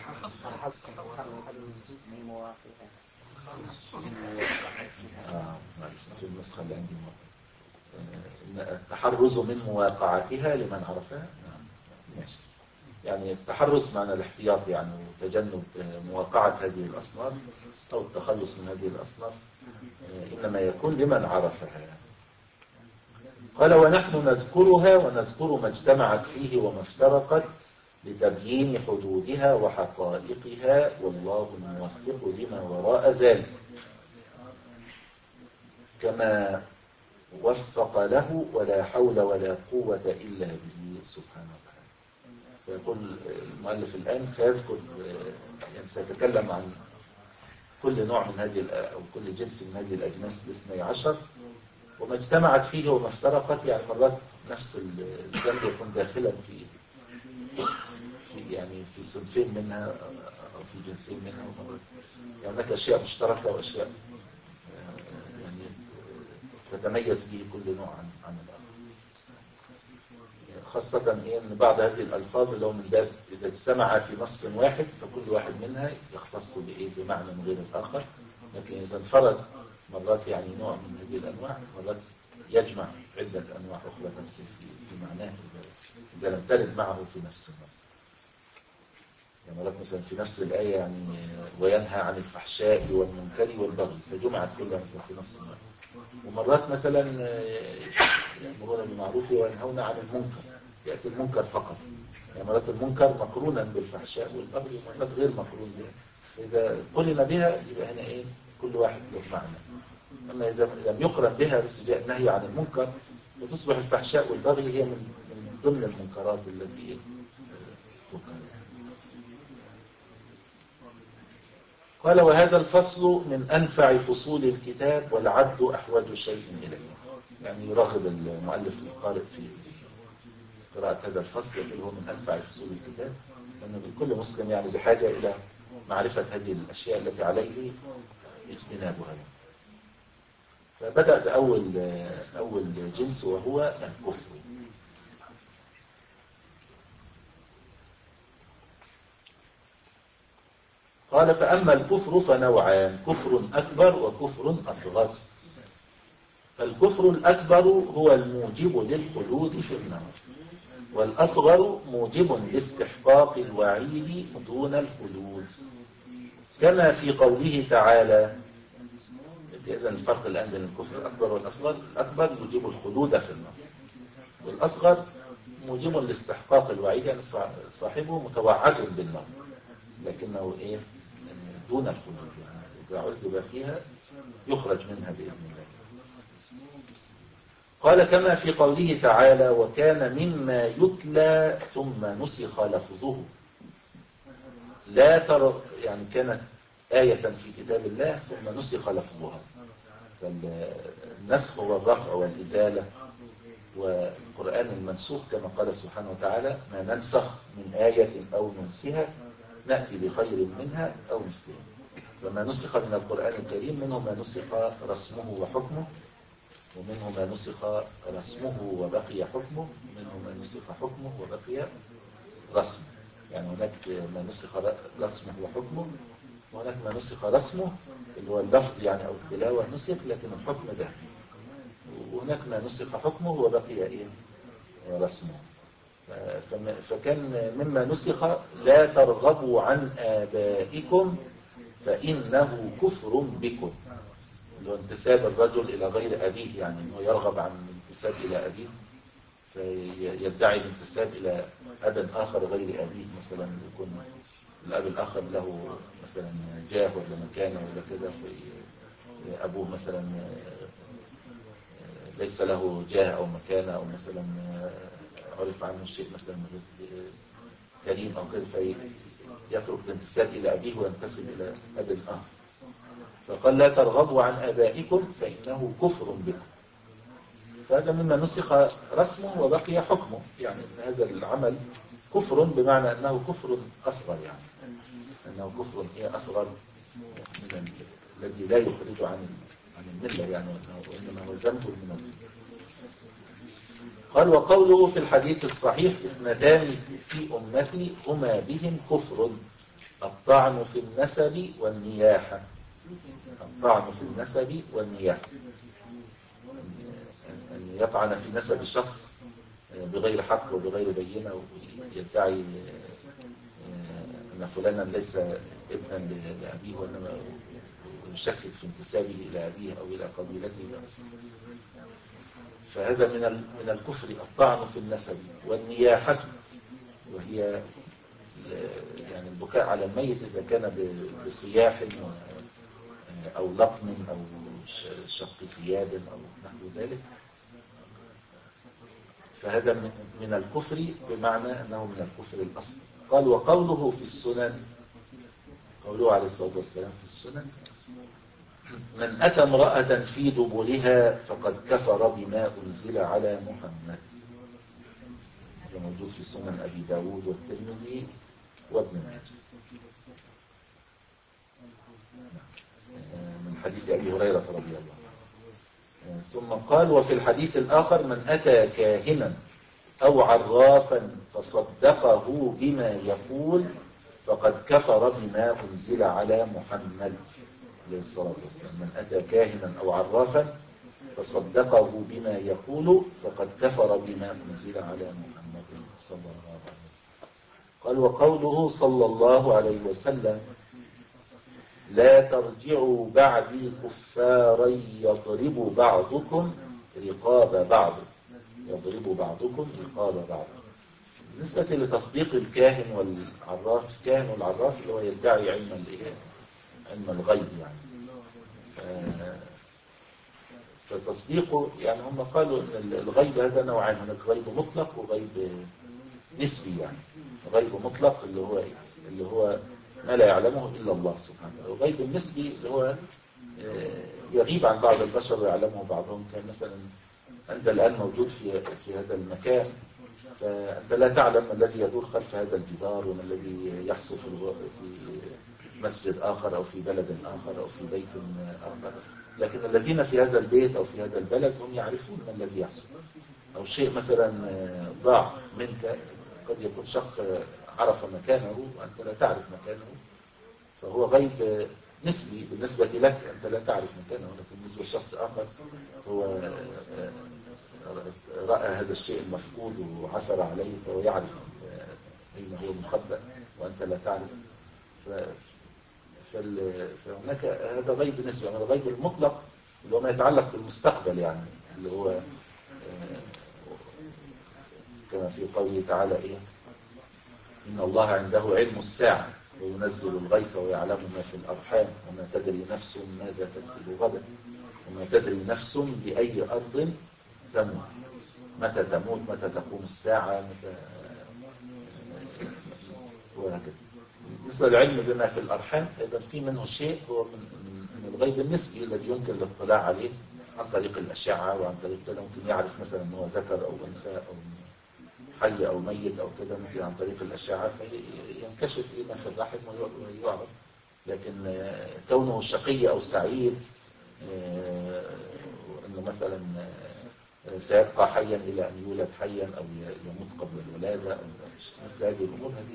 آه في النسخة اللي عندي التحرز من مواقعتها لمن عرفها. نعم ماشي. يعني التحرز معنى الاحتياط يعني وتجنب مواقعة هذه الأصناف أو التخلص من هذه الأصناف إنما يكون لمن عرفها. قال ونحن نذكرها ونذكر ما اجتمعت فيه وما افترقت لتبيين حدودها وحقائقها والله الموفق لما وراء ذلك. كما وفق له ولا حول ولا قوة إلا به سبحانه وتعالى. سيقول المؤلف الآن سيذكر يعني سيتكلم عن كل نوع من هذه أو كل جنس من هذه الأجناس الاثني عشر وما اجتمعت فيه وما افترقت. يعني مرات نفس الذنب يكون داخلا في في يعني في صنفين منها أو في جنسين منها، ومرات يعني هناك أشياء مشتركة وأشياء يعني تتميز به كل نوع عن عن الآخر. خاصة إيه أن بعض هذه الألفاظ اللي هو من باب إذا اجتمع في نص واحد فكل واحد منها يختص بإيه بمعنى غير الآخر، لكن إذا انفرد مرات يعني نوع من هذه الأنواع مرات يجمع عدة أنواع أخرى تدخل في في معناه إذا لم ترد معه في نفس النص. يعني مرات مثلا في نفس الآية يعني وينهى عن الفحشاء والمنكر والبغي فجمعت كلها مثلا في نص واحد. ومرات مثلا يأمرون بالمعروف وينهون عن المنكر يأتي المنكر فقط. يعني مرات المنكر مقرونا بالفحشاء والبغي ومرات غير مقرون بها. إذا قرن بها يبقى هنا إيه كل واحد له معنى. أما إذا لم يقرن بها بس جاء النهي عن المنكر وتصبح الفحشاء والبغي هي من من ضمن المنكرات التي تنكر. قال وهذا الفصل من أنفع فصول الكتاب والعبد أحوج شيء إليه. يعني يرغب المؤلف القارئ في قراءة هذا الفصل يقول هو من أنفع فصول الكتاب لأن كل مسلم يعني بحاجة إلى معرفة هذه الأشياء التي عليه اجتنابها. فبدأ بأول أول جنس وهو الكفر. قال فأما الكفر فنوعان كفر أكبر وكفر أصغر. فالكفر الأكبر هو الموجب للخلود في النار والأصغر موجب لاستحقاق الوعيد دون الخلود كما في قوله تعالى. إذا الفرق الآن بين الكفر الأكبر والأصغر الأكبر يوجب الخلود في النار والأصغر موجب لاستحقاق الوعيد يعني صاحبه متوعد بالنار لكنه إيه دون الخلود يعني إذا عذب فيها يخرج منها بإذن الله. قال كما في قوله تعالى وكان مما يتلى ثم نسخ لفظه. لا ترى يعني كانت آية في كتاب الله ثم نسخ لفظها. فالنسخ هو الرفع والإزالة والقرآن المنسوخ كما قال سبحانه وتعالى ما ننسخ من آية أو ننسها نأتي بخير منها أو مثلها. فما نسخ من القرآن الكريم منه ما نسخ رسمه وحكمه ومنه ما نسخ رسمه وبقي حكمه ومنه ما نسخ حكمه وبقي رسمه. يعني هناك ما نسخ رسمه وحكمه وهناك ما نسخ رسمه اللي هو اللفظ يعني أو التلاوة نسخ لكن الحكم ده وهناك ما نسخ حكمه وبقي إيه رسمه. فكان مما نسخ لا ترغبوا عن آبائكم فإنه كفر بكم اللي هو انتساب الرجل إلى غير أبيه يعني أنه يرغب عن الانتساب إلى أبيه فيدعي الانتساب إلى أب آخر غير أبيه مثلا يكون الأب الآخر له مثلا جاه ولا مكانه ولا كده أبوه مثلا ليس له جاه أو مكانه أو مثلا عرف عنه شيء مثلا كريم أو كده فيترك الانتساب إلى أبيه وينتسب إلى أب آخر. فقال لا ترغبوا عن آبائكم فإنه كفر بكم. فهذا مما نسخ رسمه وبقي حكمه يعني هذا العمل كفر بمعنى أنه كفر أصغر يعني أنه كفر إيه أصغر من الذي لا يخرج عن عن الملة يعني وإنما هو ذنب من الذنب. قال وقوله في الحديث الصحيح اثنتان في أمتي هما بهم كفر الطعن في النسب والنياحة. الطعن في النسب والنياحة أن يطعن في نسب الشخص بغير حق وبغير بينة ويدعي أن فلانا ليس ابنا لأبيه وإنما يشكك في انتسابه إلى أبيه أو إلى قبيلته. فهذا من من الكفر الطعن في النسب والنياحة وهي يعني البكاء على الميت إذا كان بصياح أو لطم أو شق ثياب أو نحو ذلك، فهذا من الكفر بمعنى أنه من الكفر الأصلي. قال وقوله في السنن، قوله عليه الصلاة والسلام في السنن: من أتى امرأة في دبرها فقد كفر بما أنزل على محمد. هذا موجود في سنن أبي داود والترمذي وابن ماجه من حديث أبي هريرة رضي الله عنه. ثم قال وفي الحديث الآخر: من أتى كاهنا أو عرافا فصدقه بما يقول فقد كفر بما أنزل على محمد عليه الصلاة والسلام. من أتى كاهنا أو عرافا فصدقه بما يقول فقد كفر بما أنزل على محمد صلى الله عليه وسلم. قال وقوله صلى الله عليه وسلم: لا ترجعوا بعدي كفارا يضرب بعضكم رقاب بعض يضرب بعضكم رقاب بعض. بالنسبة لتصديق الكاهن والعراف، الكاهن والعراف اللي هو يدعي علم الايه علم الغيب يعني، فتصديقه يعني هم قالوا ان الغيب هذا نوعين: هناك غيب مطلق وغيب نسبي. يعني غيب مطلق اللي هو ايه اللي هو ما لا يعلمه الا الله سبحانه وتعالى، والغيب النسبي اللي هو يغيب عن بعض البشر ويعلمه بعضهم. كان مثلا انت الان موجود في في هذا المكان، فانت لا تعلم ما الذي يدور خلف هذا الجدار وما الذي يحصل في مسجد اخر او في بلد اخر او في بيت اخر، لكن الذين في هذا البيت او في هذا البلد هم يعرفون ما الذي يحصل. او شيء مثلا ضاع منك، قد يكون شخص عرف مكانه وانت لا تعرف مكانه، فهو غيب نسبي بالنسبة لك، انت لا تعرف مكانه، لكن بالنسبة لشخص اخر هو رأى هذا الشيء المفقود وعثر عليه فهو يعرف اين هو مخبأ وانت لا تعرف. فهناك هذا غيب نسبي. يعني الغيب المطلق اللي هو ما يتعلق بالمستقبل، يعني اللي هو كما في قوله تعالى ايه: إن الله عنده علم الساعة وينزل الغيث ويعلم ما في الأرحام وما تدري نفس ماذا تكسب غدا وما تدري نفس بأي أرض تموت. متى تموت، متى تقوم الساعة، متى وهكذا. بالنسبة للعلم بما في الأرحام أيضا في منه شيء هو من, من الغيب النسبي الذي يمكن الاطلاع عليه عن طريق الأشعة وعن طريق كده. ممكن يعرف مثلا أنه ذكر أو أنثى أو حي أو ميت أو كده، ممكن عن طريق الأشعة فينكشف إيه ما في الرحم ويعرف. لكن كونه شقي أو سعيد، أنه مثلا سيبقى حيا إلى أن يولد حيا أو يموت قبل الولادة أو مثل هذه الأمور، هذه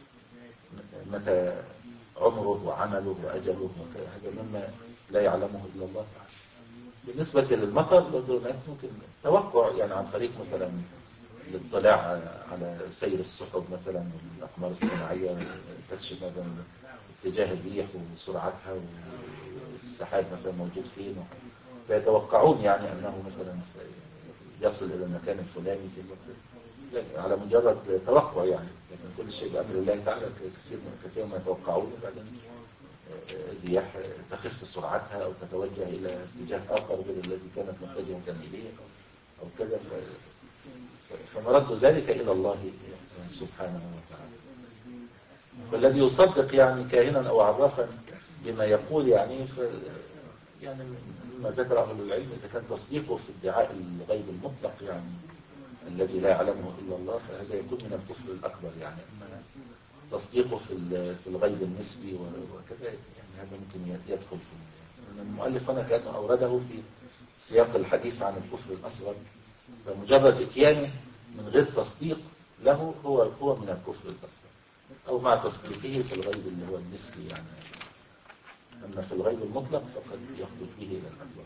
متى عمره وعمله وأجله، هذا مما لا يعلمه إلا الله تعالى. بالنسبة للمطر ممكن توقع، يعني عن طريق مثلا الاطلاع على سير السحب مثلا والأقمار الصناعية، تكشف مثلا اتجاه الريح وسرعتها والسحاب مثلا موجود فين، فيتوقعون يعني أنه مثلا يصل إلى المكان الفلاني في الوقت على مجرد توقع يعني. لكن كل شيء بأمر الله تعالى، كثير كثير ما يتوقعون وبعدين الرياح تخف سرعتها أو تتوجه إلى اتجاه آخر غير الذي كانت متجهة إليه أو كذا، فمرد ذلك إلى الله سبحانه وتعالى. فالذي يصدق يعني كاهنا أو عرافا بما يقول يعني ف يعني مما ذكر أهل العلم، إذا كان تصديقه في ادعاء الغيب المطلق يعني الذي لا يعلمه إلا الله، فهذا يكون من الكفر الأكبر. يعني أما تصديقه في في الغيب النسبي وكذا يعني هذا ممكن يدخل في المؤلف هنا كأنه أورده في سياق الحديث عن الكفر الأصغر، فمجرد اتيانه من غير تصديق له هو هو من الكفر الأصغر، أو مع تصديقه في الغيب اللي هو النسبي يعني. أما في الغيب المطلق فقد يخرج به إلى الأكبر.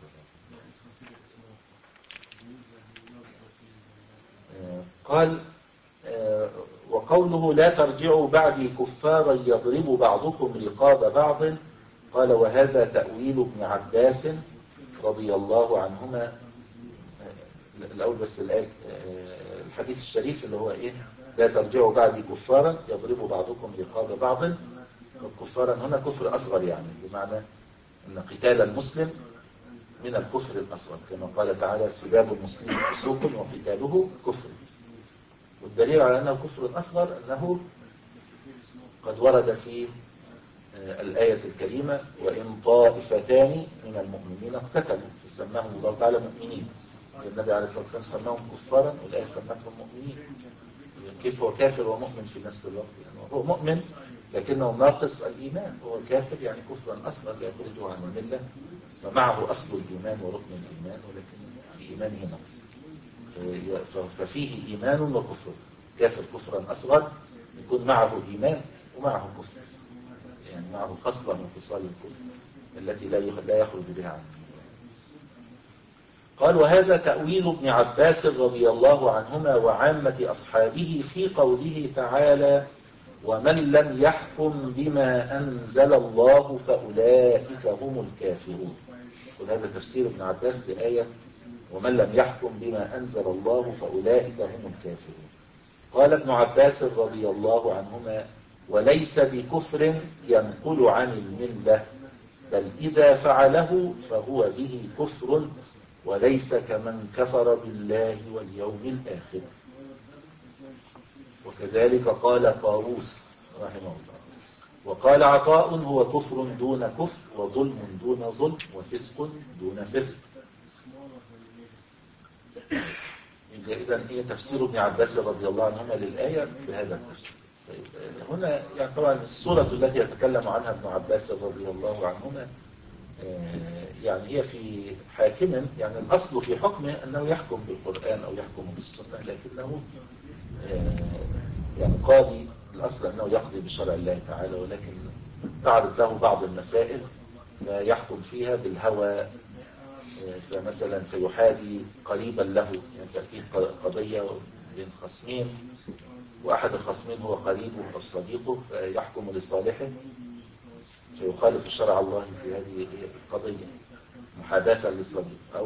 قال وقوله لا ترجعوا بعدي كفارا يضرب بعضكم رقاب بعض، قال وهذا تأويل ابن عباس رضي الله عنهما. الأول بس الآية الحديث الشريف اللي هو إيه: لا ترجعوا بعدي كفارا يضرب بعضكم رقاب بعض. والكفارا هنا كفر أصغر يعني، بمعنى أن قتال المسلم من الكفر الأصغر، كما قال تعالى سباب المسلم فسوق وقتاله كفر. والدليل على أنه كفر أصغر أنه قد ورد في الآية الكريمة وإن طائفتان من المؤمنين اقتتلوا فسماهم الله تعالى مؤمنين. النبي عليه الصلاة والسلام سماهم كفارا والآية سمتهم مؤمنين. كيف هو كافر ومؤمن في نفس الوقت؟ يعني هو مؤمن لكنه ناقص الإيمان، هو كافر يعني كفرا أصغر يخرجه عن الملة، ومعه أصل الإيمان وركن الإيمان ولكن في إيمانه نقص، ففيه إيمان وكفر. كافر كفرا أصغر يكون معه إيمان ومعه كفر، يعني معه خصلة من خصال الكفر التي لا يخرج بها عنه. قال وهذا تأويل ابن عباس رضي الله عنهما وعامة أصحابه في قوله تعالى ومن لم يحكم بما أنزل الله فأولئك هم الكافرون. وهذا تفسير ابن عباس لآية ومن لم يحكم بما أنزل الله فأولئك هم الكافرون. قال ابن عباس رضي الله عنهما وليس بكفر ينقل عن الملة، بل إذا فعله فهو به كفر وليس كمن كفر بالله واليوم الآخر. وكذلك قال طاووس رحمه الله. وقال عطاء هو كفر دون كفر وظلم دون ظلم وفسق دون فسق. إذن هي تفسير ابن عباس رضي الله عنهما للآية بهذا التفسير. طيب هنا يعني طبعا السورة التي يتكلم عنها ابن عباس رضي الله عنهما يعني هي في حاكم، يعني الأصل في حكمه أنه يحكم بالقرآن أو يحكم بالسنة، لكنه يعني قاضي الأصل أنه يقضي بشرع الله تعالى، ولكن تعرض له بعض المسائل فيحكم فيها بالهوى، فمثلا فيحادي قريبا له، يعني تأتيه قضية بين خصمين وأحد الخصمين هو قريبه أو صديقه فيحكم لصالحه فيخالف شرع الله في هذه القضية محاباة للصديق، أو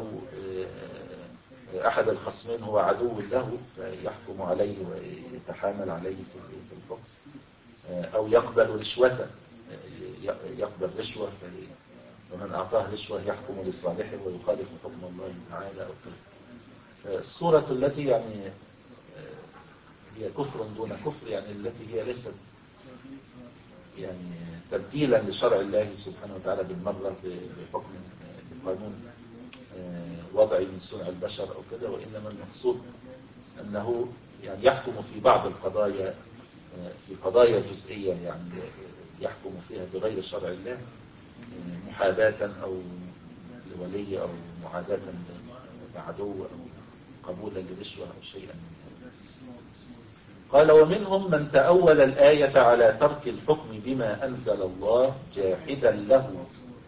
أحد الخصمين هو عدو له فيحكم عليه ويتحامل عليه في الحكم، أو يقبل رشوة يقبل رشوة ومن أعطاه رشوة يحكم لصالحه ويخالف حكم الله تعالى أو كذا. فالصورة التي يعني هي كفر دون كفر، يعني التي هي ليست يعني تبديلا لشرع الله سبحانه وتعالى بالمرة بحكم بقانون وضعي من صنع البشر أو كذا، وإنما المقصود أنه يعني يحكم في بعض القضايا في قضايا جزئية يعني يحكم فيها بغير شرع الله محاباة أو لولي أو معاداة لعدو أو قبولا لرشوة أو شيئا من هذا. قال ومنهم من تأول الآية على ترك الحكم بما أنزل الله جاحدا له.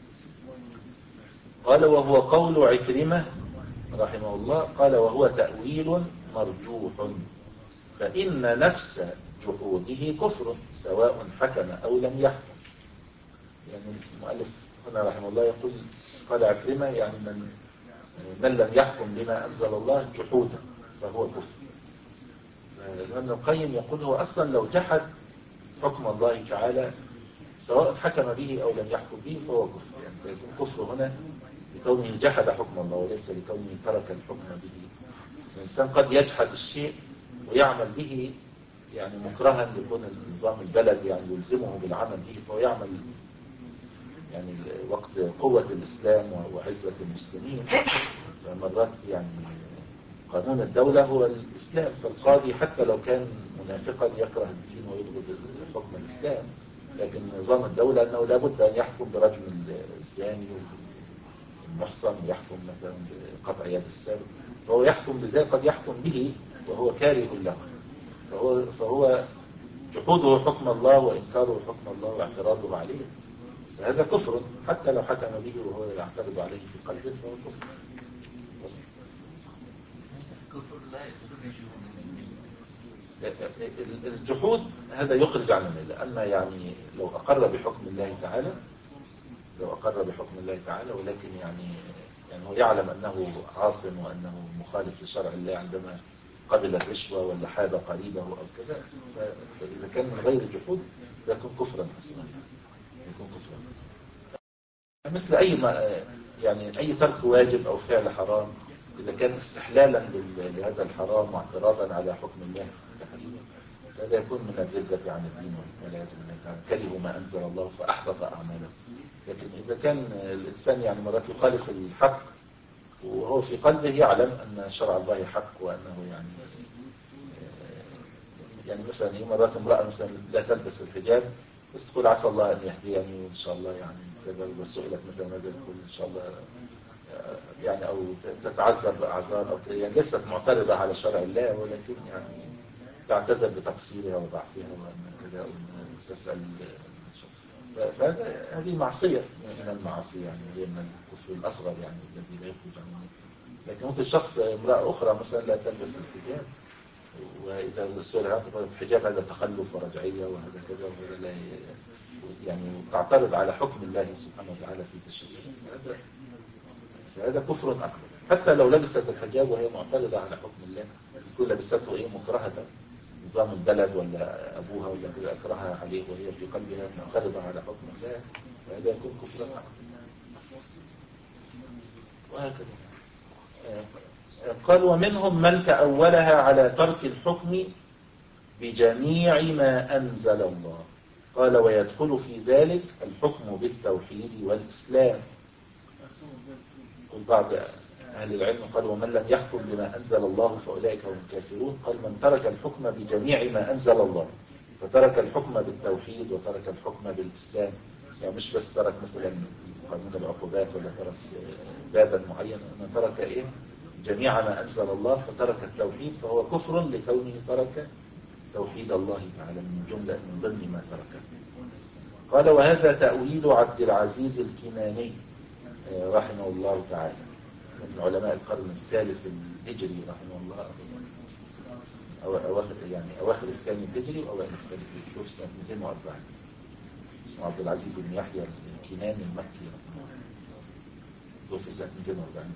قال وهو قول عكرمة رحمه الله، قال وهو تأويل مرجوح، فإن نفس جحوده كفر سواء حكم أو لم يحكم. يعني المؤلف هنا رحمه الله يقول قال عكرمة يعني من من لم يحكم بما أنزل الله جحودا فهو كفر. ابن القيم يقول هو أصلا لو جحد حكم الله تعالى سواء حكم به أو لم يحكم به فهو كفر، يعني فيكون كفر هنا لكونه جحد حكم الله وليس لكونه ترك الحكم به. الإنسان قد يجحد الشيء ويعمل به يعني مكرها لكون النظام البلد يعني يلزمه بالعمل به، فهو يعمل يعني وقت قوة الإسلام وعزة المسلمين، فمرات يعني قانون الدولة هو الإسلام، فالقاضي حتى لو كان منافقا يكره الدين ويبغض حكم الإسلام، لكن نظام الدولة أنه لابد أن يحكم برجم الزاني والمحصن ويحكم مثلا بقطع يد السارق، فهو يحكم بذلك قد يحكم به وهو كاره له، فهو, فهو جحوده حكم الله وإنكاره حكم الله واعتراضه عليه هذا كفر، حتى لو حكم به وهو يعترض عليه في قلبه فهو كفر. الجحود هذا يخرج عن الملة، أما يعني لو أقر بحكم الله تعالى لو أقر بحكم الله تعالى ولكن يعني يعني هو يعلم أنه عاص وأنه مخالف لشرع الله عندما قبل الرشوة ولا حاب قريبه أو كذا، فإذا كان من غير جحود يكون كفرا أصلا يكون كفرا مثل أي ما يعني أي ترك واجب أو فعل حرام إذا كان استحلالا لهذا الحرام واعتراضا على حكم الله تحريما هذا يكون من الردة عن الدين والعياذ بالله تعالى، كرهوا ما أنزل الله فأحبط أعماله. لكن إذا كان الإنسان يعني مرات يخالف الحق وهو في قلبه يعلم أن شرع الله حق وأنه يعني يعني مثلا هي مرات امرأة مثلا لا تلبس الحجاب بس تقول عسى الله أن يهديني وإن شاء الله يعني كذا، وسئلت مثلا ماذا تقول إن شاء الله يعني أو تتعذر بأعذار أو يعني ليست معترضة على شرع الله ولكن يعني تعتذر بتقصيرها وضعفها وأن كذا وتسأل. فهذا هذه معصية من المعاصي يعني هي من الكفر الأصغر يعني الذي لا يخرج عنه. لكن ممكن شخص امرأة أخرى مثلا لا تلبس الحجاب وإذا سئل الحجاب هذا تخلف ورجعية وهذا كذا وهذا لا يعني تعترض على حكم الله سبحانه وتعالى في تشريعه، هذا فهذا كفر أكبر. حتى لو لبست الحجاب وهي معترضة على حكم الله يكون لبسته إيه مكرهة، نظام البلد ولا أبوها ولا كذا أكرهها عليه وهي في قلبها معترضة على حكم الله فهذا يكون كفرا أكبر. وهكذا قال ومنهم من تأولها على ترك الحكم بجميع ما أنزل الله. قال ويدخل في ذلك الحكم بالتوحيد والإسلام. قل بعض أهل العلم قال ومن لم يحكم بما أنزل الله فأولئك هم الكافرون. قال من ترك الحكم بجميع ما أنزل الله فترك الحكم بالتوحيد وترك الحكم بالإسلام، يعني مش بس ترك مثلا قانون العقوبات ولا ترك بابا معين، من ترك إيه جميع ما أنزل الله فترك التوحيد فهو كفر لكونه ترك توحيد الله تعالى من جملة من ضمن ما تركه. قال وهذا تأويل عبد العزيز الكناني رحمه الله تعالى من علماء القرن الثالث الهجري رحمه الله، أو أواخر يعني أواخر الثاني الهجري وأوائل الثالث الهجري، توفي سنة مئتين وأربعين. اسمه عبد العزيز بن يحيى الكناني المكي رحمه الله، توفي سنة مئتين وأربعين.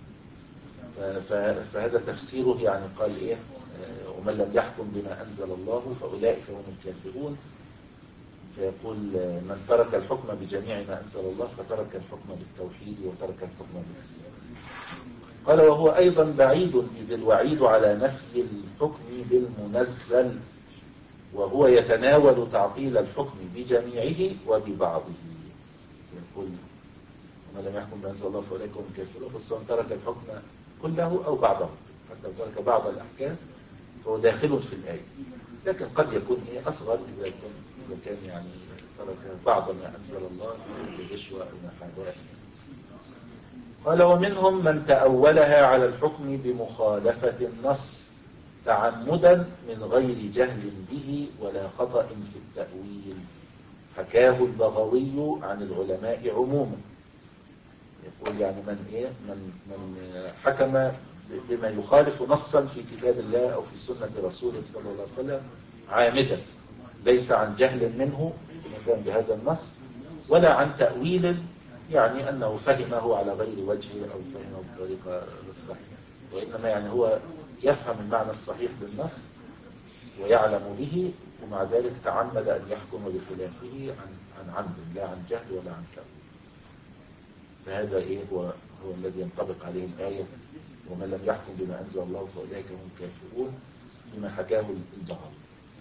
فهذا تفسيره يعني قال إيه ومن لم يحكم بما أنزل الله فأولئك هم الكافرون. فيقول من ترك الحكم بجميع ما أنزل الله فترك الحكم بالتوحيد وترك الحكم بالإسلام. قال وهو أيضا بعيد إذ الوعيد على نفي الحكم بالمنزل وهو يتناول تعطيل الحكم بجميعه وببعضه. يقول ومن لم يحكم بما أنزل الله فأولئك هم الكافرون، فالصوم ترك الحكم كله أو بعضه، حتى لو ترك بعض الأحكام فهو داخل في الآية، لكن قد يكون إيه أصغر إذا كان إذا كان يعني ترك بعض ما أنزل الله بالرشوة أو محاباة. قال ومنهم من تأولها على الحكم بمخالفة النص تعمدا من غير جهل به ولا خطأ في التأويل، حكاه البغوي عن العلماء عموما. يقول يعني من إيه من من حكم بما يخالف نصا في كتاب الله أو في سنة رسوله صلى الله عليه وسلم عامدا، ليس عن جهل منه مثلا بهذا النص ولا عن تأويل يعني أنه فهمه على غير وجهه أو فهمه بطريقة الصحيح، وإنما يعني هو يفهم المعنى الصحيح للنص ويعلم به ومع ذلك تعمد أن يحكم بخلافه عن عن عمد لا عن جهل ولا عن تأويل. فهذا إيه هو هو الذي ينطبق عليه الآية ومن لم يحكم بما أنزل الله فأولئك هم الكافرون بما حكاه البغوي.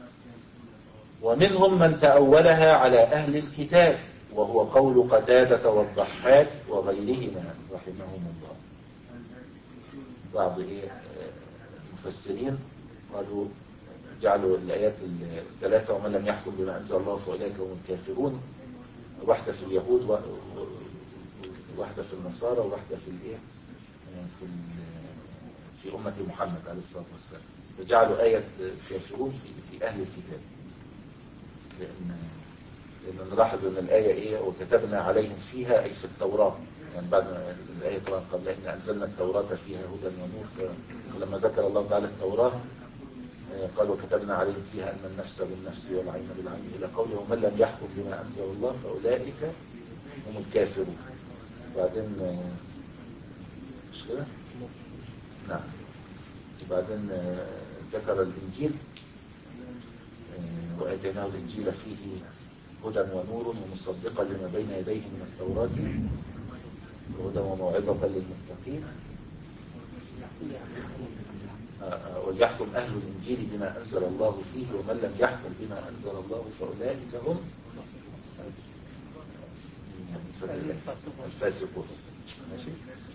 ومنهم من تأولها على أهل الكتاب وهو قول قتادة والضحاك وغيرهما رحمهم الله. بعض إيه المفسرين قالوا جعلوا الآيات الثلاثة ومن لم يحكم بما أنزل الله فأولئك هم الكافرون واحدة في اليهود وواحدة في النصارى وواحدة في الإيه في في أمة محمد عليه الصلاة والسلام، فجعلوا آية الكافرون في في أهل الكتاب، لأن لأن نلاحظ أن الآية إيه وكتبنا عليهم فيها أي في التوراة، يعني بعد الآية طبعا قبل أن أنزلنا التوراة فيها هدى ونور، ولما ذكر الله تعالى التوراة قال وكتبنا عليهم فيها أن النفس بالنفس والعين بالعين إلى قوله ومن لم يحكم بما أنزل الله فأولئك هم الكافرون. وبعدين مش كده؟ نعم. وبعدين ذكر الإنجيل وآتيناه الإنجيل فيه هدى ونور ومصدقا لما بين يديه من التوراة وهدى وموعظة للمتقين. وليحكم أهل الإنجيل بما أنزل الله فيه ومن لم يحكم بما أنزل الله فأولئك هم الفاسقون. ماشي.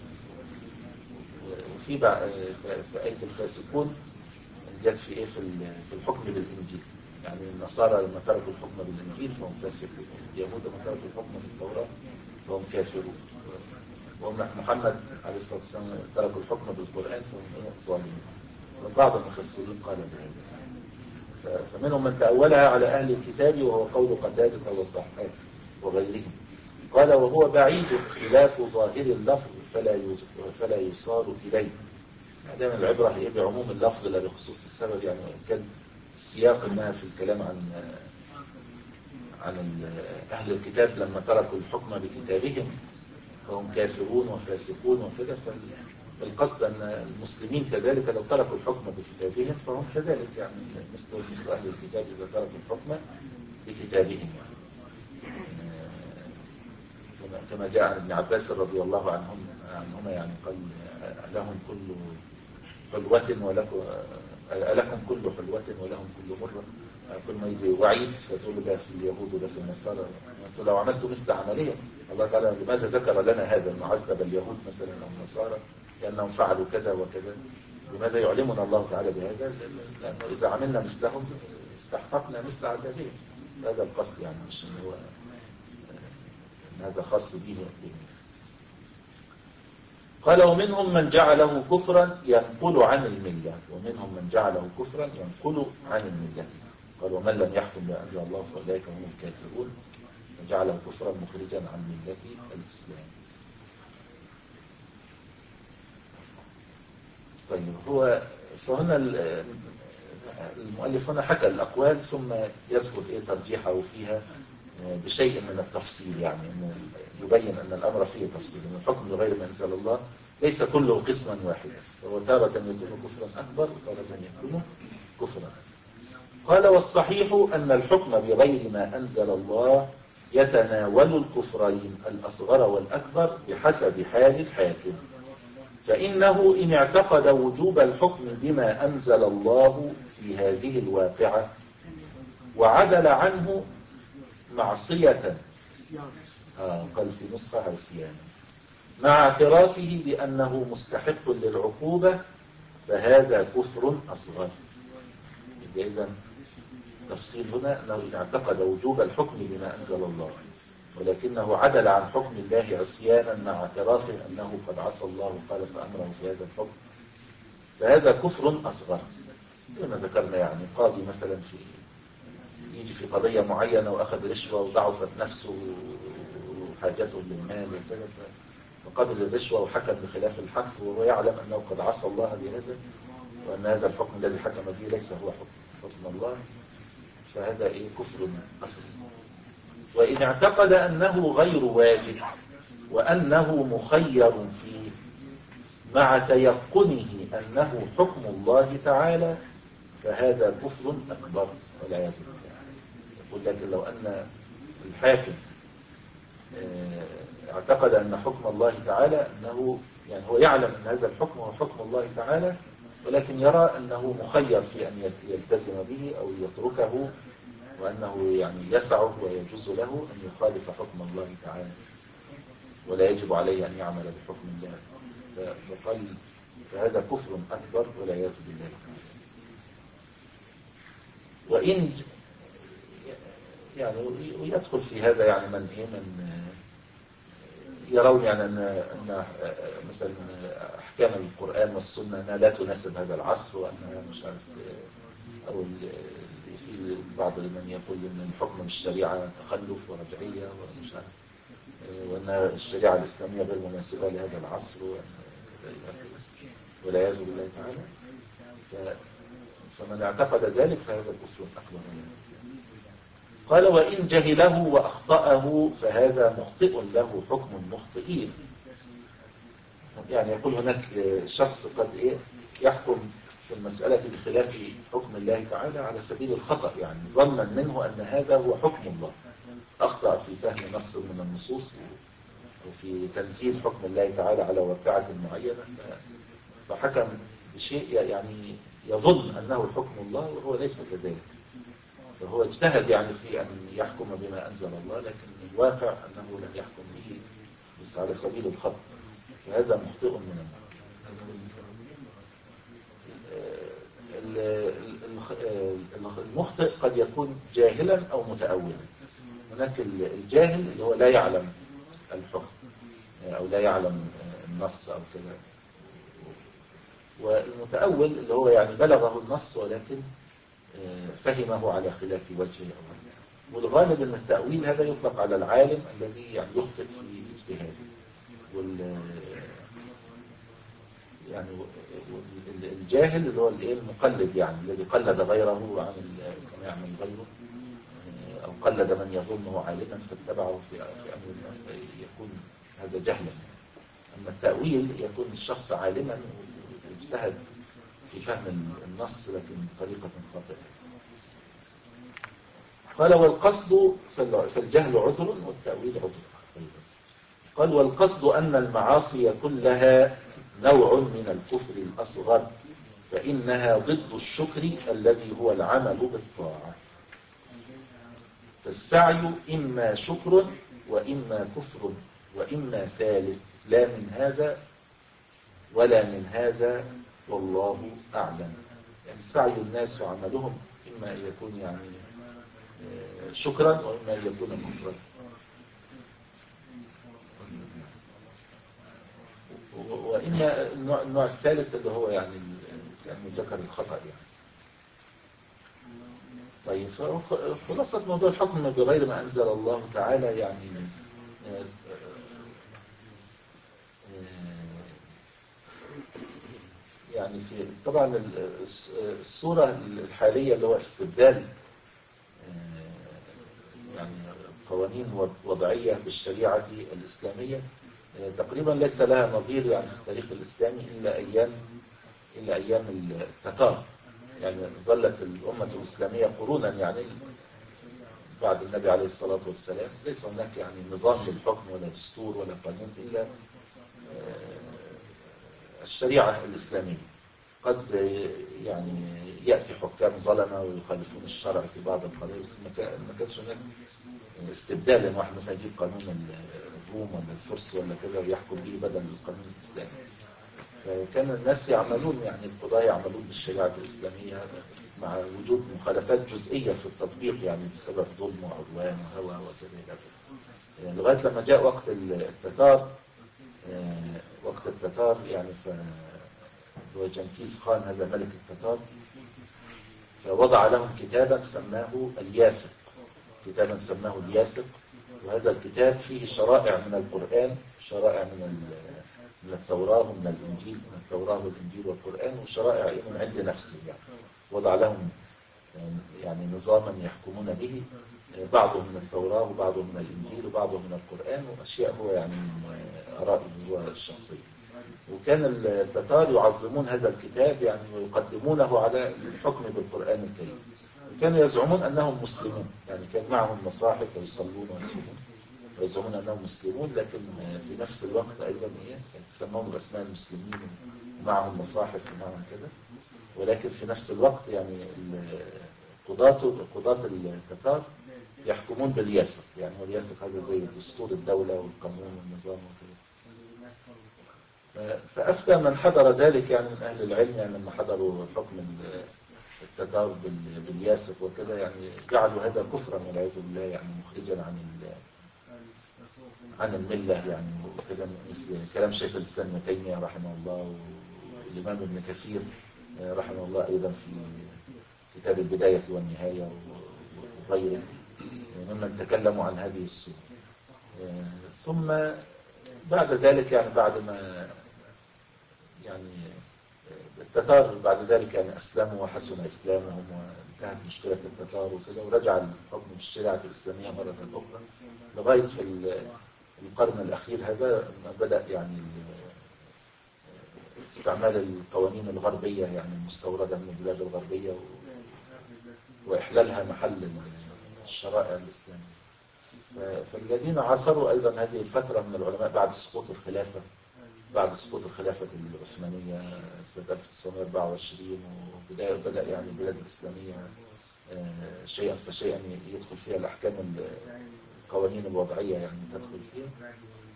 وفي في آية الفاسقون جت في إيه في الحكم بالإنجيل، يعني النصارى لما تركوا الحكم بالإنجيل فهم فاسقون، اليهود لما تركوا الحكم بالتوراة فهم كافرون، ومحمد عليه الصلاة والسلام تركوا الحكم بالقرآن فهم ظالمون. بعض المفسرين قال بهذا، فمنهم من تأولها على أهل الكتاب وهو قول قتادة والضحاك وغيرهم. قال وهو بعيد خلاف ظاهر اللفظ فلا فلا يصار إليه. دائما العبرة هي بعموم اللفظ لا بخصوص السبب، يعني كان السياق انها في الكلام عن عن أهل الكتاب لما تركوا الحكم بكتابهم فهم كافرون وفاسقون وكذا، فالقصد أن المسلمين كذلك لو تركوا الحكم بكتابهم فهم كذلك، يعني مثل مثل أهل الكتاب إذا تركوا الحكم بكتابهم، يعني كما جاء عن ابن عباس رضي الله عنهم عنهما، يعني قال لهم كل حلوة ولكم ألكم كل حلوة ولهم كل مرة، كل ما يجي وعيد فتقول ده في اليهود وده في النصارى، انتوا لو عملتوا مثل عملية الله تعالى لماذا ذكر لنا هذا انه عذب اليهود مثلا او النصارى لانهم فعلوا كذا وكذا؟ لماذا يعلمنا الله تعالى بهذا؟ لانه اذا عملنا مثلهم استحققنا مثل عذابهم. هذا القصد، يعني مش ان هو هذا خاص به. قال ومنهم من جعله كفرا ينقل عن الملة، ومنهم من جعله كفرا ينقل عن الملة. قال ومن لم يحكم بما أنزل الله فأولئك هم الكافرون، وجعله كفرا مخرجا عن ملة الإسلام. طيب هو فهنا المؤلف هنا حكى الأقوال ثم يذكر إيه ترجيحه فيها بشيء من التفصيل، يعني إنه يبين أن الأمر فيه تفصيل، أن الحكم لغير ما أنزل الله ليس كله قسما واحدا، فهو تارة يكون كفرا أكبر وتارة يكون كفرا. قال والصحيح أن الحكم بغير ما أنزل الله يتناول الكفرين الأصغر والأكبر بحسب حال الحاكم، فإنه إن اعتقد وجوب الحكم بما أنزل الله في هذه الواقعة وعدل عنه معصية، آه قال في نسخة عصيان، مع اعترافه بأنه مستحق للعقوبة فهذا كفر أصغر. إذن تفصيل هنا أنه إن اعتقد وجوب الحكم بما أنزل الله ولكنه عدل عن حكم الله عصيانا مع اعترافه أنه قد عصى الله قال فأمره في هذا الحكم فهذا كفر أصغر. كما ذكرنا، يعني قاضي مثلا في يجي في قضية معينة وأخذ رشوة وضعفت نفسه وحاجته للمال وكذا فقبل الرشوة وحكم بخلاف الحق وهو يعلم أنه قد عصى الله بهذا وأن هذا الحكم الذي حكم به ليس هو حكم, حكم الله، فهذا إيه كفر أصغر. وإن اعتقد أنه غير واجب وأنه مخير فيه مع تيقنه أنه حكم الله تعالى فهذا كفر أكبر والعياذ بالله. يقول لكن لو أن الحاكم اعتقد أن حكم الله تعالى أنه يعني هو يعلم أن هذا الحكم هو حكم الله تعالى ولكن يرى أنه مخير في أن يلتزم به أو يتركه وأنه يعني يسعه ويجوز له أن يخالف حكم الله تعالى ولا يجب عليه أن يعمل بحكم الله، فقال فهذا كفر أكبر والعياذ بالله. وإن يعني ويدخل في هذا يعني من إيه من يرون يعني أن, أن مثلا أحكام القرآن والسنة أنها لا تناسب هذا العصر وأنها مش عارف أو في بعض من يقول أن الحكم بالشريعة تخلف ورجعية ومش عارف وأن الشريعة الإسلامية غير مناسبة لهذا العصر والعياذ بالله تعالى. فمن اعتقد ذلك فهذا كفر أكبر. قال وإن جهله وأخطأه فهذا مخطئ له حكم المخطئين. يعني يقول هناك شخص قد إيه يحكم في المسألة بخلاف حكم الله تعالى على سبيل الخطأ، يعني ظنا منه أن هذا هو حكم الله أخطأ في فهم نص من النصوص وفي تنزيل حكم الله تعالى على واقعة معينة، فحكم بشيء يعني يظن أنه حكم الله وهو ليس كذلك، فهو اجتهد يعني في أن يحكم بما أنزل الله، لكن الواقع أنه لم يحكم به بس على سبيل الخطأ، وهذا مخطئ من المخطئ قد يكون جاهلا أو متأولا. هناك الجاهل اللي هو لا يعلم الحكم أو لا يعلم النص أو كذا، والمتأول اللي هو يعني بلغه النص ولكن فهمه على خلاف وجهه. والغالب أن التأويل هذا يطلق على العالم الذي يعني يخطئ في اجتهاده، وال يعني الجاهل اللي هو المقلد، يعني الذي قلد غيره وعمل كما يعمل غيره، أو قلد من يظنه عالما فاتبعه في أمر ما، يكون هذا جهلا. أما التأويل يكون الشخص عالما واجتهد في فهم النص لكن بطريقة خاطئة. قال والقصد في الجهل عذر والتأويل عذر. قال والقصد أن المعاصي كلها نوع من الكفر الأصغر، فإنها ضد الشكر الذي هو العمل بالطاعة. فالسعي إما شكر وإما كفر وإما ثالث، لا من هذا ولا من هذا والله أعلم. يعني سعي الناس وعملهم إما أن يكون يعني شكرا وإما أن يكون كفرا. وإما النوع الثالث اللي هو يعني يعني ذكر الخطأ يعني. طيب خلاصة موضوع الحكم بغير ما أنزل الله تعالى يعني يعني في طبعا الصورة الحالية اللي هو استبدال يعني قوانين وضعية بالشريعة الإسلامية تقريبا ليس لها نظير يعني في التاريخ الإسلامي إلا أيام إلا أيام التتار. يعني ظلت الأمة الإسلامية قرونا يعني بعد النبي عليه الصلاة والسلام ليس هناك يعني نظام للحكم ولا دستور ولا قانون إلا الشريعة الإسلامية. قد يعني يأتي حكام ظلمة ويخالفون الشرع في بعض القضايا، بس ما كانش هناك استبدال ان واحد مثلا يجيب قانون الروم ولا الفرس ولا كذا ويحكم به بدل القانون الإسلامي. فكان الناس يعملون يعني القضاة يعملون بالشريعة الإسلامية مع وجود مخالفات جزئية في التطبيق يعني بسبب ظلم وعدوان وهوى وكذا يعني لغاية لما جاء وقت التتار. وقت التتار يعني ف هو جنكيز خان هذا ملك التتار، فوضع لهم كتابا سماه الياسق كتابا سماه الياسق وهذا الكتاب فيه شرائع من القرآن، شرائع من من التوراة ومن الإنجيل، من التوراة والإنجيل والقرآن، وشرائع من عند نفسه يعني. وضع لهم يعني نظاما يحكمون به، بعضه من التوراة وبعضه من الإنجيل وبعضه من القرآن، وأشياء هو يعني من آرائه هو الشخصية. وكان التتار يعظمون هذا الكتاب يعني ويقدمونه على الحكم بالقرآن الكريم. كانوا يزعمون أنهم مسلمون، يعني كان معهم مصاحف ويصلون ويصومون ويزعمون أنهم مسلمون، لكن في نفس الوقت أيضا يتسمون بأسماء المسلمين ومعهم مصاحف ومعهم كذا. ولكن في نفس الوقت يعني قضاة قضاة التتار يحكمون بالياسق، يعني هو الياسق هذا زي دستور الدولة والقانون والنظام وكذا. فأفتى من حضر ذلك يعني من أهل العلم يعني لما حضروا حكم التتار بالياسق وكذا يعني جعلوا هذا كفرا والعياذ بالله، يعني مخرجا عن عن الملة يعني وكذا، مثل كلام شيخ الإسلام ابن تيمية رحمه الله والإمام ابن كثير رحمه الله أيضا في كتاب البداية والنهاية وغيره ممن تكلموا عن هذه السورة. ثم بعد ذلك يعني بعد ما يعني التتار بعد ذلك يعني أسلموا وحسن إسلامهم وانتهت مشكلة التتار وكذا، ورجع الحكم بالشريعة الإسلامية مرة أخرى لغاية في القرن الأخير هذا بدأ يعني استعمال القوانين الغربية يعني المستوردة من البلاد الغربية وإحلالها محل الشرائع الإسلامية. فالذين عاصروا أيضا هذه الفترة من العلماء بعد سقوط الخلافة بعد سقوط الخلافة العثمانية سنة ألف وتسعمائة وأربعة وعشرين، وبدأ بدأ يعني البلاد الإسلامية شيئا فشيئا يدخل فيها الأحكام القوانين الوضعية يعني تدخل فيها.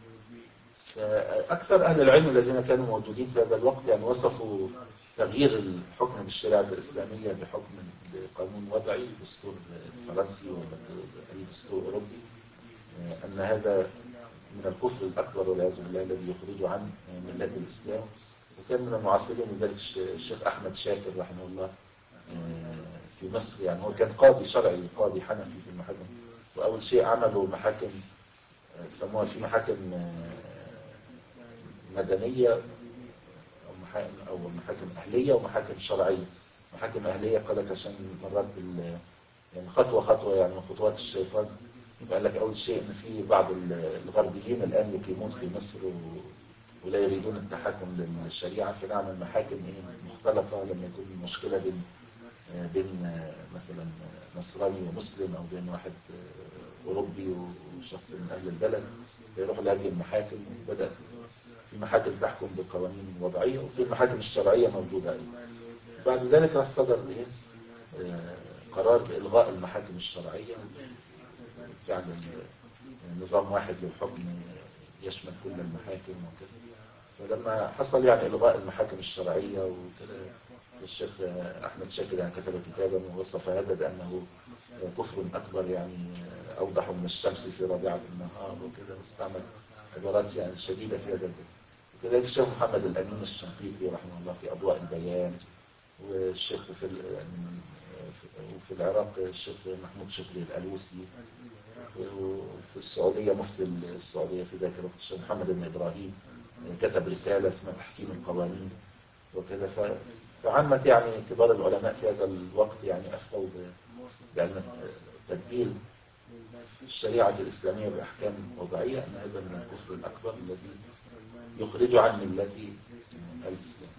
فأكثر أهل العلم الذين كانوا موجودين في هذا الوقت يعني وصفوا تغيير الحكم بالشريعة الإسلامية بحكم قانون وضعي دستور فرنسي ولا دستور أوروبي، أن هذا من الكفر الأكبر والعياذ بالله الذي يخرج عن ملة الإسلام. وكان من المعاصرين لذلك الشيخ أحمد شاكر رحمه الله في مصر، يعني هو كان قاضي شرعي قاضي حنفي في المحاكم، وأول شيء عملوا محاكم سموها في محاكم مدنية أو محاكم أو محاكم أهلية ومحاكم شرعية. محاكم أهلية قال لك عشان مرات يعني خطوة خطوة يعني من خطوات الشيطان. قال لك أول شيء إن في بعض الغربيين الآن يقيمون في مصر ولا يريدون التحكم للشريعة، فنعمل محاكم مختلطة لما يكون المشكلة بين بين مثلا نصراني ومسلم أو بين واحد أوروبي وشخص من أهل البلد، يروح لهذه المحاكم. وبدأ في محاكم تحكم بقوانين وضعية وفي المحاكم الشرعية موجودة أيضا. بعد ذلك راح صدر قرار بإلغاء المحاكم الشرعية، فعلا نظام واحد للحكم يشمل كل المحاكم وكذا. فلما حصل يعني إلغاء المحاكم الشرعية وكذا، الشيخ أحمد شاكر يعني كتب كتابا ووصف هذا بأنه كفر أكبر يعني أوضح من الشمس في ربيعة النهار وكذا، واستعمل عبارات يعني شديدة في هذا الباب. وكذلك الشيخ محمد الأمين الشنقيطي رحمه الله في أضواء البيان، والشيخ في وفي العراق الشيخ محمود شكري الألوسي، وفي السعودية مفتي السعودية في ذاك الوقت الشيخ محمد بن إبراهيم كتب رسالة اسمها تحكيم القوانين وكذا. فعامة يعني كبار العلماء في هذا الوقت يعني أفتوا بأن تبديل الشريعة الإسلامية بأحكام وضعية أن هذا من الكفر الأكبر الذي يخرج عن ملة الإسلام،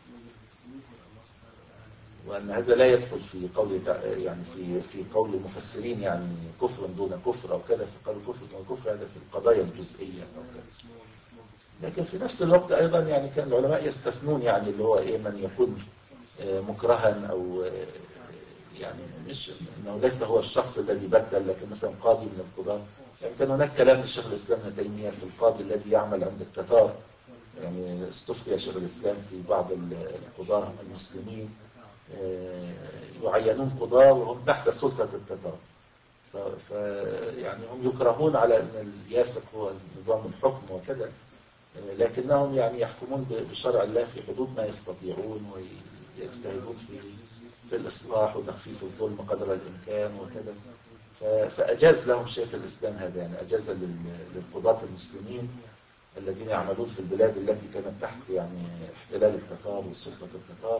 وأن هذا لا يدخل في قول يعني في في قول المفسرين يعني كفر دون كفر أو كذا، في قول كفر دون كفر هذا في القضايا الجزئية أو كذا. لكن في نفس الوقت أيضا يعني كان العلماء يستثنون يعني اللي هو إيه من يكون مكرها أو يعني مش إنه ليس هو الشخص الذي بدل، لكن مثلا قاضي من القضاة. يعني كان هناك كلام الشيخ الإسلام ابن تيمية في القاضي الذي يعمل عند التتار، يعني استفتي شيخ الإسلام في بعض القضاة المسلمين يعينون قضاة وهم تحت سلطة التتار، فيعني هم يكرهون على أن الياسق هو نظام الحكم وكذا، لكنهم يعني يحكمون بشرع الله في حدود ما يستطيعون ويجتهدون في في الإصلاح وتخفيف الظلم قدر الإمكان وكذا. فأجاز لهم شيخ الإسلام هذا، يعني أجاز للقضاة المسلمين الذين يعملون في البلاد التي كانت تحت يعني احتلال التتار وسلطة التتار،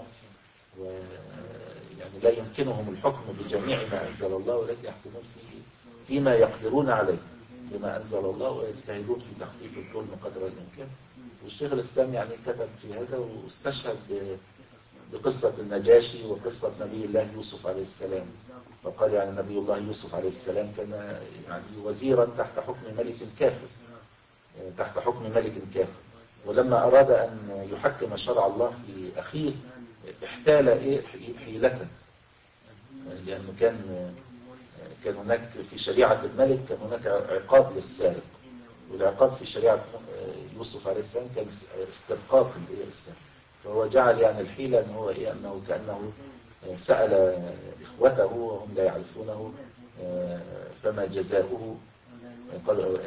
ويعني لا يمكنهم الحكم بجميع ما أنزل الله، ولكن يحكمون في فيما يقدرون عليه بما أنزل الله ويجتهدون في تخفيف الظلم قدر الإمكان. والشيخ الإسلام يعني كتب في هذا واستشهد بقصة النجاشي وقصة نبي الله يوسف عليه السلام. فقال يعني نبي الله يوسف عليه السلام كان يعني وزيرا تحت حكم ملك كافر، تحت حكم ملك كافر، ولما أراد أن يحكم شرع الله في أخيه احتال إيه حيلة، لأنه كان كان هناك في شريعة الملك كان هناك عقاب للسارق، والعقاب في شريعة يوسف عليه السلام كان استرقاق السارق. فهو جعل يعني الحيلة أنه هو إيه أنه كأنه سأل إخوته وهم لا يعرفونه فما جزاؤه، قالوا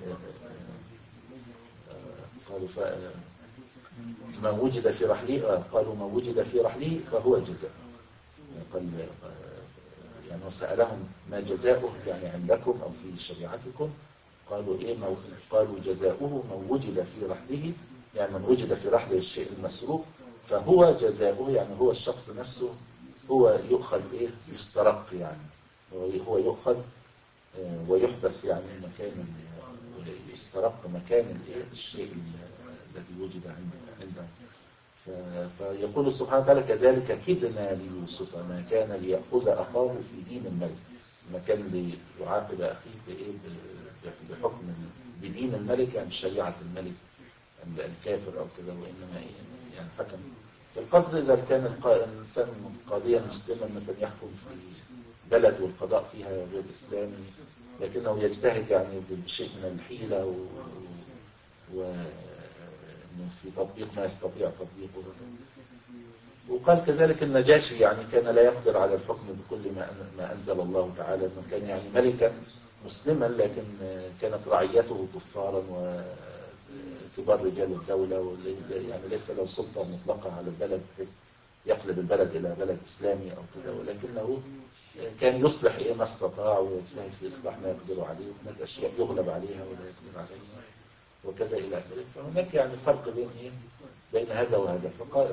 قالوا ما وجد في رحله قالوا ما وجد في رحله فهو جزاء. قال يعني وسألهم ما جزاؤه يعني عندكم أو في شريعتكم، قالوا إيه ما قالوا جزاؤه من وجد في رحله، يعني من وجد في رحله الشيء المسروق فهو جزاؤه، يعني هو الشخص نفسه هو يؤخذ إيه يسترق، يعني هو يؤخذ ويحبس يعني مكان يسترق مكان الإيه الشيء الذي وجد عنده. فيقول سبحانه وتعالى كذلك كدنا ليوسف ما كان ليأخذ أخاه في دين الملك، ما كان ليعاقب أخيه بإيه بحكم بدين الملك، يعني شريعة الملك الكافر أو كذا، وإنما إيه يعني حكم. القصد إذا كان الإنسان قاضيا مسلما مثلا يحكم في بلد والقضاء فيها غير إسلامي، لكنه يجتهد يعني بشيء من الحيلة و, و... في تطبيق ما يستطيع تطبيقه. وقال كذلك النجاشي يعني كان لا يقدر على الحكم بكل ما ما أنزل الله تعالى، انه كان يعني ملكا مسلما لكن كانت رعيته كفارا وكبار رجال الدولة، يعني ليس له سلطة مطلقة على البلد بحيث يقلب البلد إلى بلد إسلامي أو كذا، ولكنه كان يصلح إيه ما استطاع ويجتهد في إصلاح ما يقدر عليه، وهناك أشياء يغلب عليها ولا يقدر عليها وكذا إلى آخره. فهناك يعني فرق بين إيه بين هذا وهذا. فقال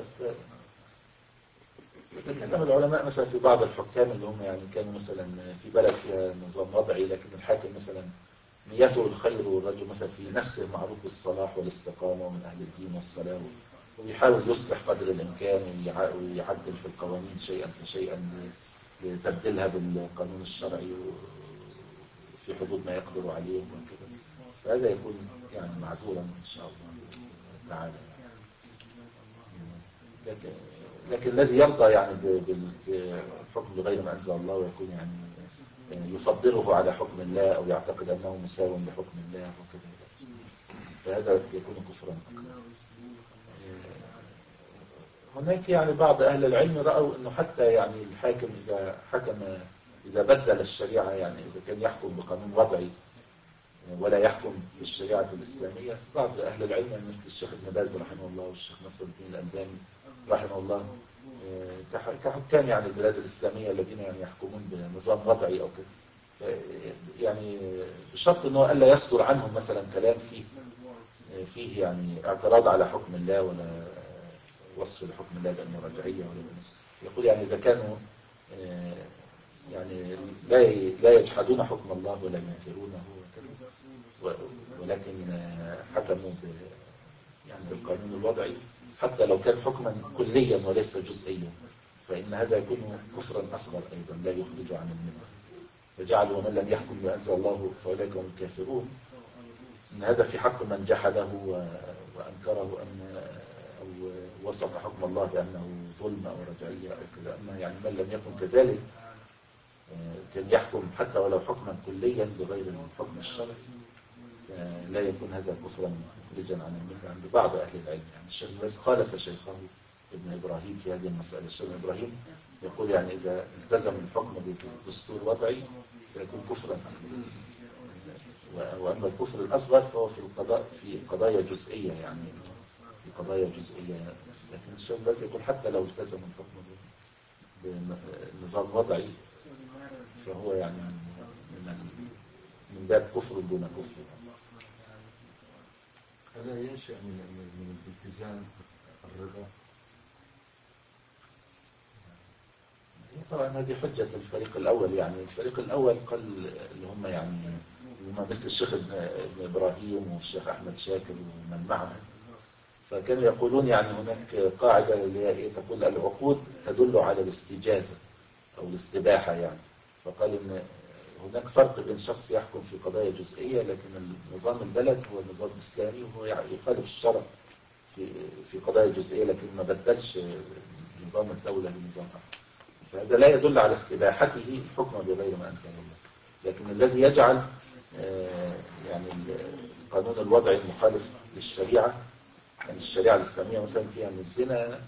تكلم العلماء مثلا في بعض الحكام اللي هم يعني كانوا مثلا في بلد فيها نظام وضعي، لكن الحاكم مثلا نيته الخير، والرجل مثلا في نفسه معروف بالصلاح والاستقامة ومن أهل الدين والصلاة، ويحاول يصلح قدر الإمكان ويعدل في القوانين شيئا فشيئا لتبديلها بالقانون الشرعي في حدود ما يقدر عليه وكذا، فهذا يكون يعني معذورا إن شاء الله تعالى. لكن لكن الذي يرضى يعني بالحكم بغير ما أنزل الله ويكون يعني يفضله على حكم الله أو يعتقد أنه مساو لحكم الله وكذا، فهذا يكون كفرا أكبر. هناك يعني بعض أهل العلم رأوا أنه حتى يعني الحاكم إذا حكم إذا بدل الشريعة، يعني إذا كان يحكم بقانون وضعي ولا يحكم بالشريعة الإسلامية، بعض أهل العلم مثل الشيخ ابن باز رحمه الله والشيخ نصر الدين الألباني رحمه الله كحكام يعني البلاد الإسلامية الذين يعني يحكمون بنظام وضعي أو كده، يعني بشرط أنه ألا يصدر عنهم مثلا كلام فيه فيه يعني اعتراض على حكم الله ولا وصف لحكم الله بأنه رجعية، ولا يقول يعني إذا كانوا يعني لا لا يجحدون حكم الله ولا ينكرونه ولكن حكموا يعني بالقانون الوضعي حتى لو كان حكما كليا وليس جزئيا، فإن هذا يكون كفرا أصغر أيضا لا يخرج عن الملة. فجعلوا ومن لم يحكم بأنزل الله فأولئك هم الكافرون، إن هذا في حق من جحده وأنكره أن أو وصف حكم الله بأنه ظلم أو رجعية أو كذا. أما يعني من لم يكن كذلك كان يحكم حتى ولو حكما كليا بغير الحكم الشرعي، لا يكون هذا كفرا مخرجا عن الملة عند بعض أهل العلم. يعني الشيخ باز خالف شيخه ابن إبراهيم في هذه المسألة. الشيخ إبراهيم يقول يعني إذا التزم الحكم بدستور وضعي فيكون كفرا، وأما الكفر الأصغر فهو في القضاء في قضايا جزئية، يعني في قضايا جزئية. لكن الشيخ باز يقول حتى لو التزم الحكم بنظام وضعي فهو يعني من من باب كفر دون كفر. هذا ينشأ من من الالتزام الرضا. طبعا هذه حجة الفريق الأول، يعني الفريق الأول قال اللي هم يعني هم مثل الشيخ ابن إبراهيم والشيخ أحمد شاكر ومن معه، فكانوا يقولون يعني هناك قاعدة اللي هي تقول العقود تدل على الاستجازة أو الاستباحة يعني. فقال إن هناك فرق بين شخص يحكم في قضايا جزئية لكن نظام البلد هو نظام إسلامي وهو يخالف الشرع في في قضايا جزئية، لكن ما بدلش نظام الدولة بنظام آخر، فهذا لا يدل على استباحته الحكم بغير ما أنزل الله. لكن الذي يجعل يعني القانون الوضعي المخالف للشريعة، يعني الشريعة الإسلامية مثلا فيها من الزنا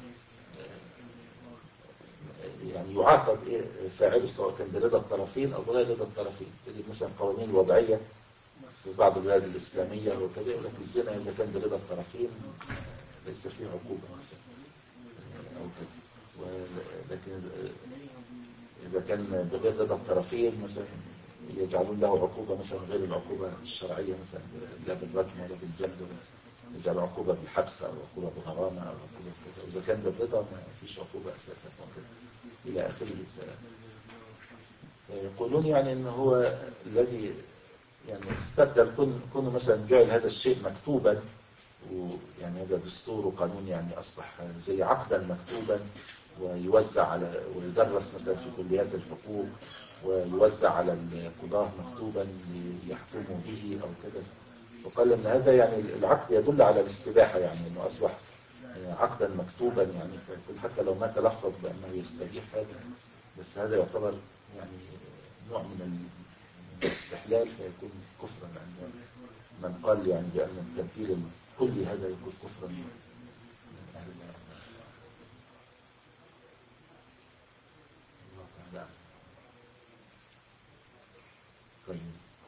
يعني يعاقب فاعله سواء كان برضا الطرفين أو بغير رضا الطرفين. تجد مثلا قوانين الوضعية في بعض البلاد الإسلامية وكذا يقول لك الزنا إذا كان برضا الطرفين ليس فيه عقوبة أو كذا، لكن إذا كان بغير رضا الطرفين مثلا يجعلون له عقوبة مثلا غير العقوبة الشرعية، مثلا لا بالرجم ولا بالجلد، يجعل عقوبة بالحبس أو عقوبة بغرامة أو عقوبة كذا. وإذا كان بالرضا ما فيش عقوبة أساسا وكذا إلى آخره. فيقولون يعني إن هو الذي يعني استبدل كون كونه مثلا جعل هذا الشيء مكتوبا، ويعني هذا دستور وقانون يعني أصبح زي عقدا مكتوبا ويوزع على ويدرس مثلا في كليات الحقوق ويوزع على القضاة مكتوبا ليحكموا به أو كده. وقال إن هذا يعني العقد يدل على الاستباحة، يعني إنه أصبح عقدا مكتوبا، يعني حتى لو ما تلفظ بأنه يستبيح هذا، بس هذا يعتبر يعني نوع من الاستحلال فيكون كفرا عند من قال يعني بأن التبديل الكلي هذا يكون كفرا من أهل النار. الله تعالى. طيب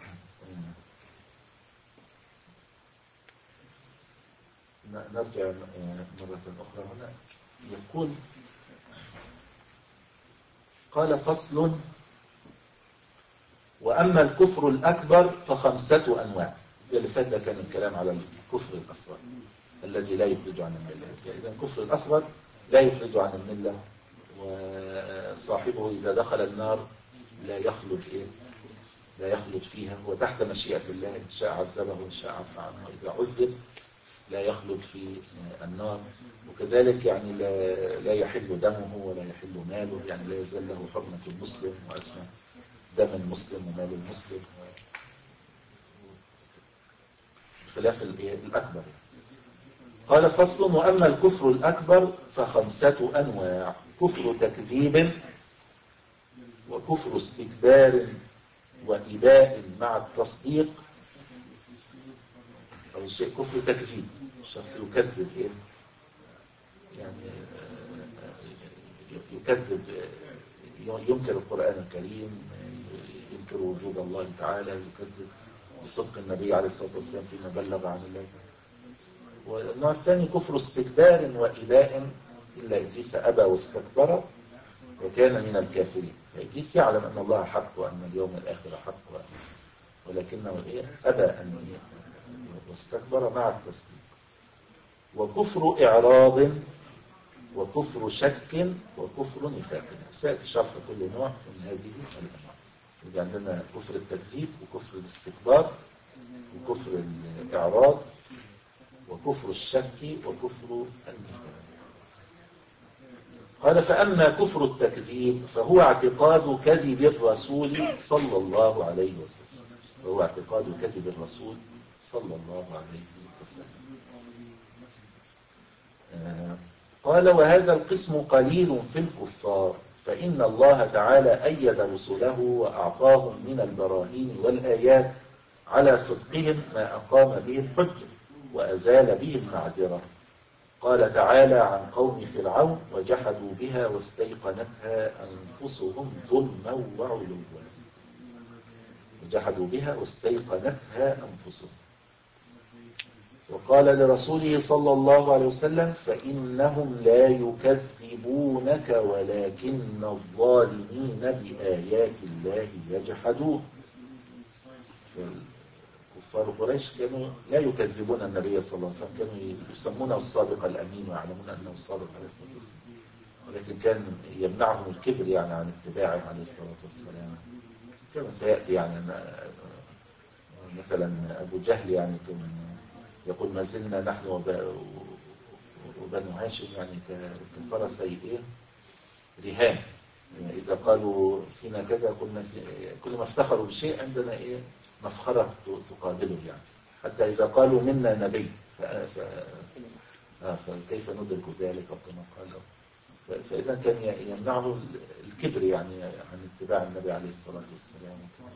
نرجع مرة أخرى هنا. يقول قال فصل: وأما الكفر الأكبر فخمسة أنواع. اللي فات ده كان الكلام على الكفر الأصغر الذي لا يخرج عن الملة. إذا الكفر الأصغر لا يخرج عن الملة، وصاحبه إذا دخل النار لا يخلد إيه؟ لا يخلد فيها، وتحت مشيئة الله، إن شاء عذبه وإن شاء عفى عنه. إذا عذب لا يخلد في النار، وكذلك يعني لا, لا يحل دمه ولا يحل ماله، يعني لا يزال له حرمة المسلم واسمه دم المسلم ومال المسلم، خلاف الأكبر. قال فصل: وأما الكفر الأكبر فخمسة أنواع: كفر تكذيب، وكفر استكبار وإباء مع التصديق، أو شيء كفر تكذيب، الشخص يكذب إيه؟ يعني يكذب، ينكر القرآن الكريم، ينكر وجود الله تعالى، يكذب بصدق النبي عليه الصلاة والسلام فيما بلغ عن الله. والنوع الثاني كفر استكبار وإباء، إلا إبليس أبى واستكبر وكان من الكافرين. فإبليس يعلم أن الله حق وأن اليوم الآخر حق، ولكنه إيه؟ أبى أن واستكبر مع التصديق. وكفر إعراض، وكفر شك، وكفر نفاق. سيأتي شرح كل نوع من هذه الأنواع. يبقى عندنا كفر التكذيب، وكفر الاستكبار، وكفر الإعراض، وكفر الشك، وكفر النفاق. قال: فأما كفر التكذيب فهو اعتقاد كذب الرسول صلى الله عليه وسلم. فهو اعتقاد كذب الرسول صلى الله عليه وسلم. آه قال: وهذا القسم قليل في الكفار، فإن الله تعالى أيد رسله وأعطاهم من البراهين والآيات على صدقهم ما أقام به الحجة وأزال به المعذرة. قال تعالى عن قوم فرعون: وجحدوا بها واستيقنتها أنفسهم ظلما وعلوا. وجحدوا بها واستيقنتها أنفسهم. وقال لرسوله صلى الله عليه وسلم: فإنهم لا يكذبونك ولكن الظالمين بآيات الله يجحدون. كفار قريش كانوا لا يكذبون النبي صلى الله عليه وسلم، كانوا يسمونه الصادق الأمين ويعلمون أنه الصادق عليه الصلاة والسلام، ولكن كان يمنعهم الكبر يعني عن اتباعه عليه الصلاة والسلام. كما سيأتي يعني مثلا أبو جهل يعني يقول: ما زلنا نحن وبنو هاشم يعني كفرسي إيه رهان، إذا قالوا فينا كذا قلنا في كل ما افتخروا بشيء عندنا إيه مفخرة تقابله، يعني حتى إذا قالوا منا نبي ف... ف... آه فكيف ندرك ذلك أو كما قالوا. ف... فإذا كان يمنعه الكبر يعني عن اتباع النبي عليه الصلاة والسلام.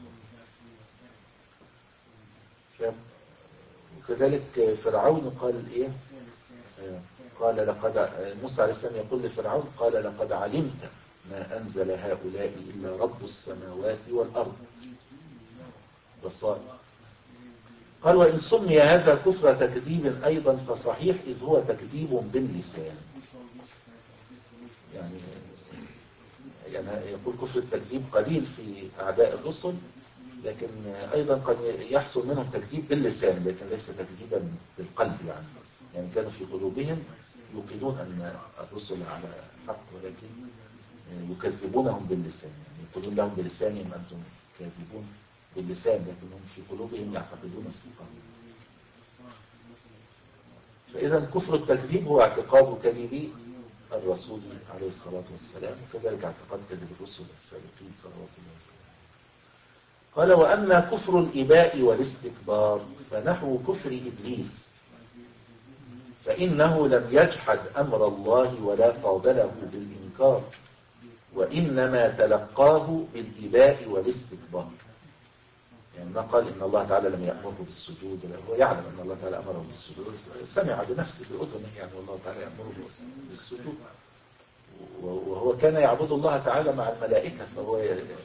ف... وكذلك فرعون قال إيه آه قال لقد موسى عليه السلام يقول لفرعون: قال لقد علمت ما أنزل هؤلاء إلا رب السماوات والأرض بصائر. قال: وإن سمي هذا كفر تكذيب أيضا فصحيح، إذ هو تكذيب باللسان. يعني يعني يقول كفر التكذيب قليل في أعداء الرسل، لكن أيضا قد يحصل منهم تكذيب باللسان، لكن ليس تكذيبا بالقلب. يعني يعني كانوا في قلوبهم يوقنون أن الرسل على حق، ولكن يكذبونهم باللسان، يعني يقولون لهم بلسانهم أنتم كاذبون باللسان، لكنهم في قلوبهم يعتقدون صدقهم. فإذا كفر التكذيب هو اعتقاد كذب الرسول عليه الصلاة والسلام، وكذلك اعتقاد كذب الرسل السابقين صلوات الله وسلامه. قال: وأما كفر الإباء والاستكبار فنحو كفر إبليس، فإنه لم يجحد أمر الله ولا قابله بالإنكار، وإنما تلقاه بالإباء والاستكبار. يعني ما قال إن الله تعالى لم يأمره بالسجود، هو يعلم أن الله تعالى أمره بالسجود، سمع بنفسه بأذنه يعني والله تعالى يأمره بالسجود، وهو كان يعبد الله تعالى مع الملائكة، فهو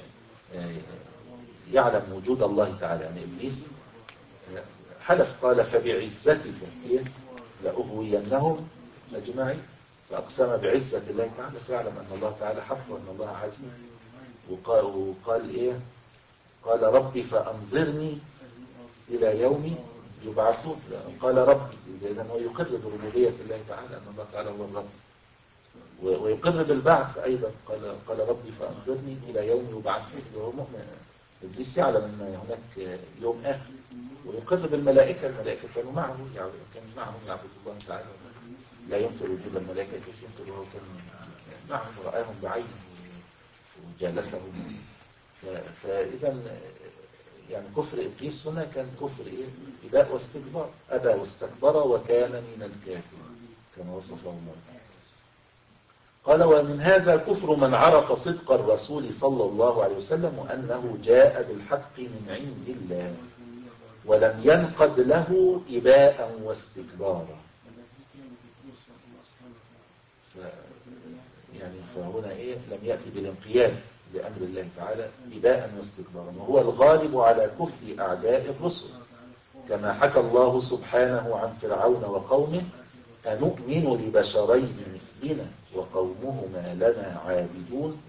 يعلم وجود الله تعالى. يعني إبليس حلف قال: فبعزتك لأغوينهم أجمعين، فأقسم بعزة الله تعالى، فيعلم أن الله تعالى حق وأن الله عزيز. وقال, وقال إيه؟ قال: ربي فأنظرني إلى يوم يبعثون. قال ربي، إذن هو يقر بربوبية الله تعالى أن الله تعالى هو الرب، ويقر بالبعث أيضا. قال قال ربي فأنظرني إلى يوم يبعثون، وهو مؤمن. إبليس يعلم أن هناك يوم آخر، ويقر بالملائكة. الملائكة كانوا معه، يعني كانوا معهم يعبد الله تعالى، لا ينكر وجود الملائكة كيف ينكر وهو كان معهم ورآهم بعينه وجالسهم. فإذا يعني كفر إبليس هنا كان كفر إيه؟ إباء واستكبار، أبى واستكبر وكان من الكافرين كما وصفه الله. قال: ومن هذا كفر من عرف صدق الرسول صلى الله عليه وسلم وأنه جاء بالحق من عند الله، ولم ينقد له إباء واستكبارا. ف يعني فهنا إيه؟ لم يأتي بالانقياد لأمر الله تعالى إباء واستكبارا، وهو الغالب على كفر أعداء الرسل، كما حكى الله سبحانه عن فرعون وقومه: أنؤمن لبشرين مثلنا وقومهما لنا عابدون،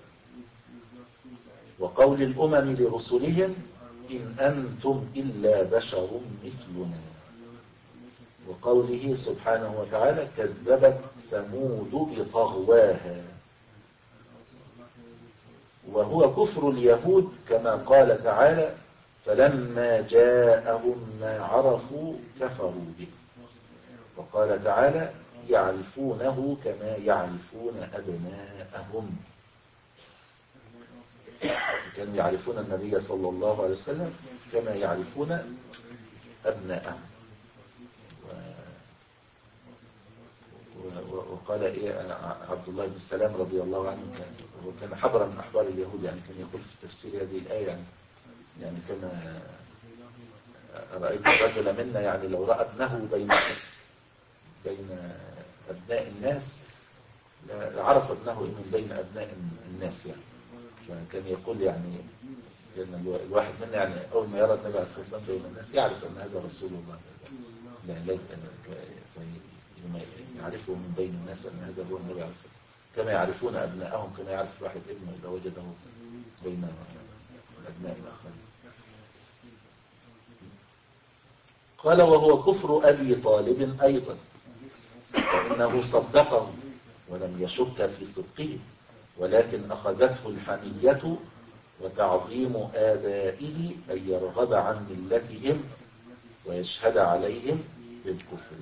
وقول الأمم لرسلهم: إن أنتم إلا بشر مثلنا، وقوله سبحانه وتعالى: كذبت ثمود بطغواها. وهو كفر اليهود كما قال تعالى: فلما جاءهم ما عرفوا كفروا به. وقال تعالى: يعرفونه كما يعرفون أبناءهم. كانوا يعرفون النبي صلى الله عليه وسلم كما يعرفون أبناءهم. وقال إيه عبد الله بن سلام رضي الله عنه، وكان حبرا من أحبار اليهود، يعني كان يقول في تفسير هذه الآية يعني, يعني كما رأيت الرجل منا يعني لو رأى ابنه بين بين أبناء الناس لعرف ابنه من بين أبناء الناس يعني. فكان يقول يعني لأن الواحد منا يعني أول ما يرى النبي عليه الصلاة والسلام بين الناس يعرف أن هذا رسول الله، لا يعرفه من بين الناس أن هذا هو النبي عليه الصلاة والسلام، كما يعرفون أبناءهم كما يعرف الواحد ابنه إذا وجده بين الأبناء الآخرين. قال: وهو كفر أبي طالب أيضا، فإنه صدقه ولم يشك في صدقه، ولكن أخذته الحمية وتعظيم آبائه أن يرغب عن ملتهم ويشهد عليهم بالكفر.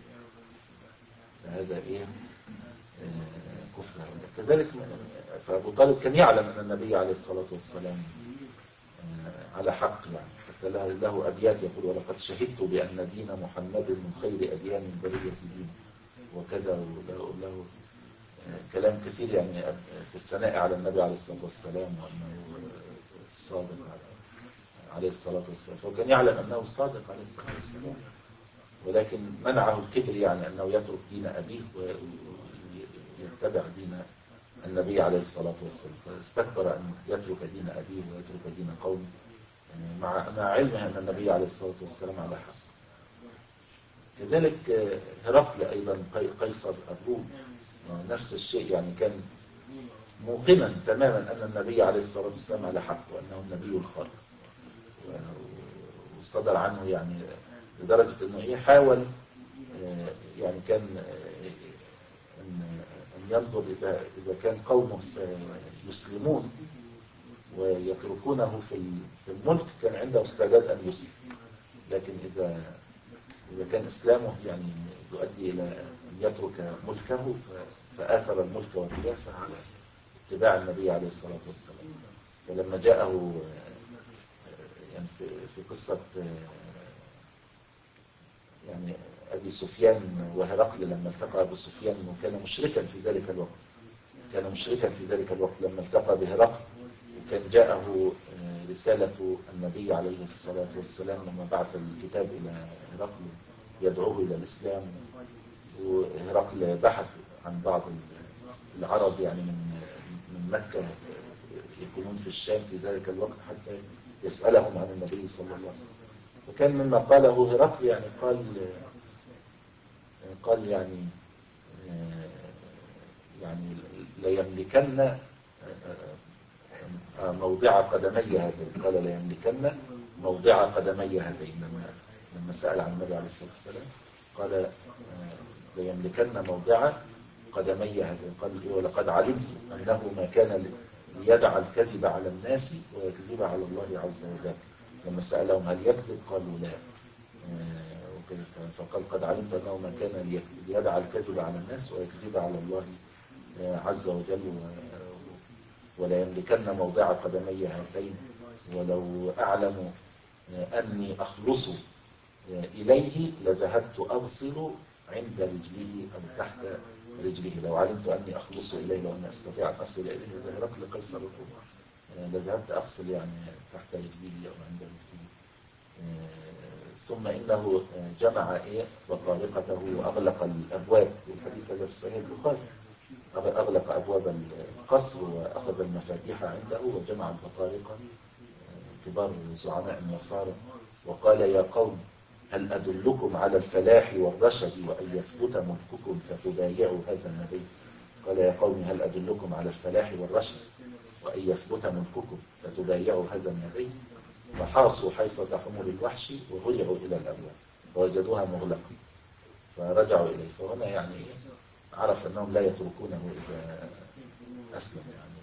فهذا إيه؟ آه كفر. كذلك فأبو طالب كان يعلم أن النبي عليه الصلاة والسلام آه على حق، يعني حتى له, له أبيات يقول: ولقد شهدت بأن دين محمد من خير أديان البرية دين، وكذا. له, له كلام كثير يعني في الثناء على النبي عليه الصلاة والسلام وأنه الصادق عليه الصلاة والسلام. فكان يعلم أنه الصادق عليه الصلاة والسلام، ولكن منعه الكبر، يعني أنه يترك دين أبيه ويتبع دين النبي عليه الصلاة والسلام. فاستكبر أن يترك دين أبيه ويترك دين قومه مع مع علمه أن النبي عليه الصلاة والسلام على حق. كذلك هرقل أيضا قيصر الروم نفس الشيء، يعني كان موقنا تماما أن النبي عليه الصلاة والسلام على حق وأنه النبي الخالق، وصدر عنه يعني لدرجة أنه إيه حاول يعني كان أن ينظر إذا إذا كان قومه يسلمون ويتركونه في الملك كان عنده استعداد أن يسلم، لكن إذا إذا كان إسلامه يعني يؤدي إلى يترك ملكه، فآثر الملك والرياسة على اتباع النبي عليه الصلاة والسلام. فلما جاءه يعني في في قصة يعني أبي سفيان وهرقل، لما التقى أبو سفيان وكان مشركا في ذلك الوقت، كان مشركا في ذلك الوقت لما التقى بهرقل، وكان جاءه رسالة النبي عليه الصلاة والسلام لما بعث الكتاب إلى هرقل يدعوه إلى الإسلام. وهرقل بحث عن بعض العرب يعني من من مكة يكونون في الشام في ذلك الوقت حتى يسألهم عن النبي صلى الله عليه وسلم. وكان مما قاله هرقل يعني قال قال يعني يعني ليملكن موضع قدمي هذين، قال ليملكن موضع قدمي هذين لما لما سأل عن النبي عليه الصلاة والسلام قال ليملكن موضع قدمي هذين. قال ولقد علمت أنه ما كان ليدع الكذب على الناس ويكذب على الله عز وجل. لما سألهم هل يكذب قالوا لا، فقال قد علمت أنه ما كان ليدع الكذب على الناس ويكذب على الله عز وجل ولا يملكن موضع قدمي هاتين، ولو أعلم أني أخلص إليه لذهبت أغسل عند رجله أو تحت رجله. لو علمت أني أخلص إليه وأن أستطيع أن أصل إليه هرقل قيصر لذهبت أغسل يعني تحت رجله أو عند رجله. ثم إنه جمع بطارقته وأغلق الأبواب، والحديث هذا في صحيح البخاري، أغلق أبواب القصر وأخذ المفاتيح عنده وجمع البطارقة كبار زعماء النصارى وقال يا قوم هل أدلكم على الفلاح والرشد وأن يثبت ملككم فتبايعوا هذا النبي. قال يا قوم هل أدلكم على الفلاح والرشد وأن يثبت ملككم فتبايعوا هذا النبي. فحاصوا حيصة حمر الوحش وهلعوا إلى الأبواب ووجدوها مغلقة فرجعوا إليه. فهنا يعني عرف أنهم لا يتركونه إذا أسلم يعني.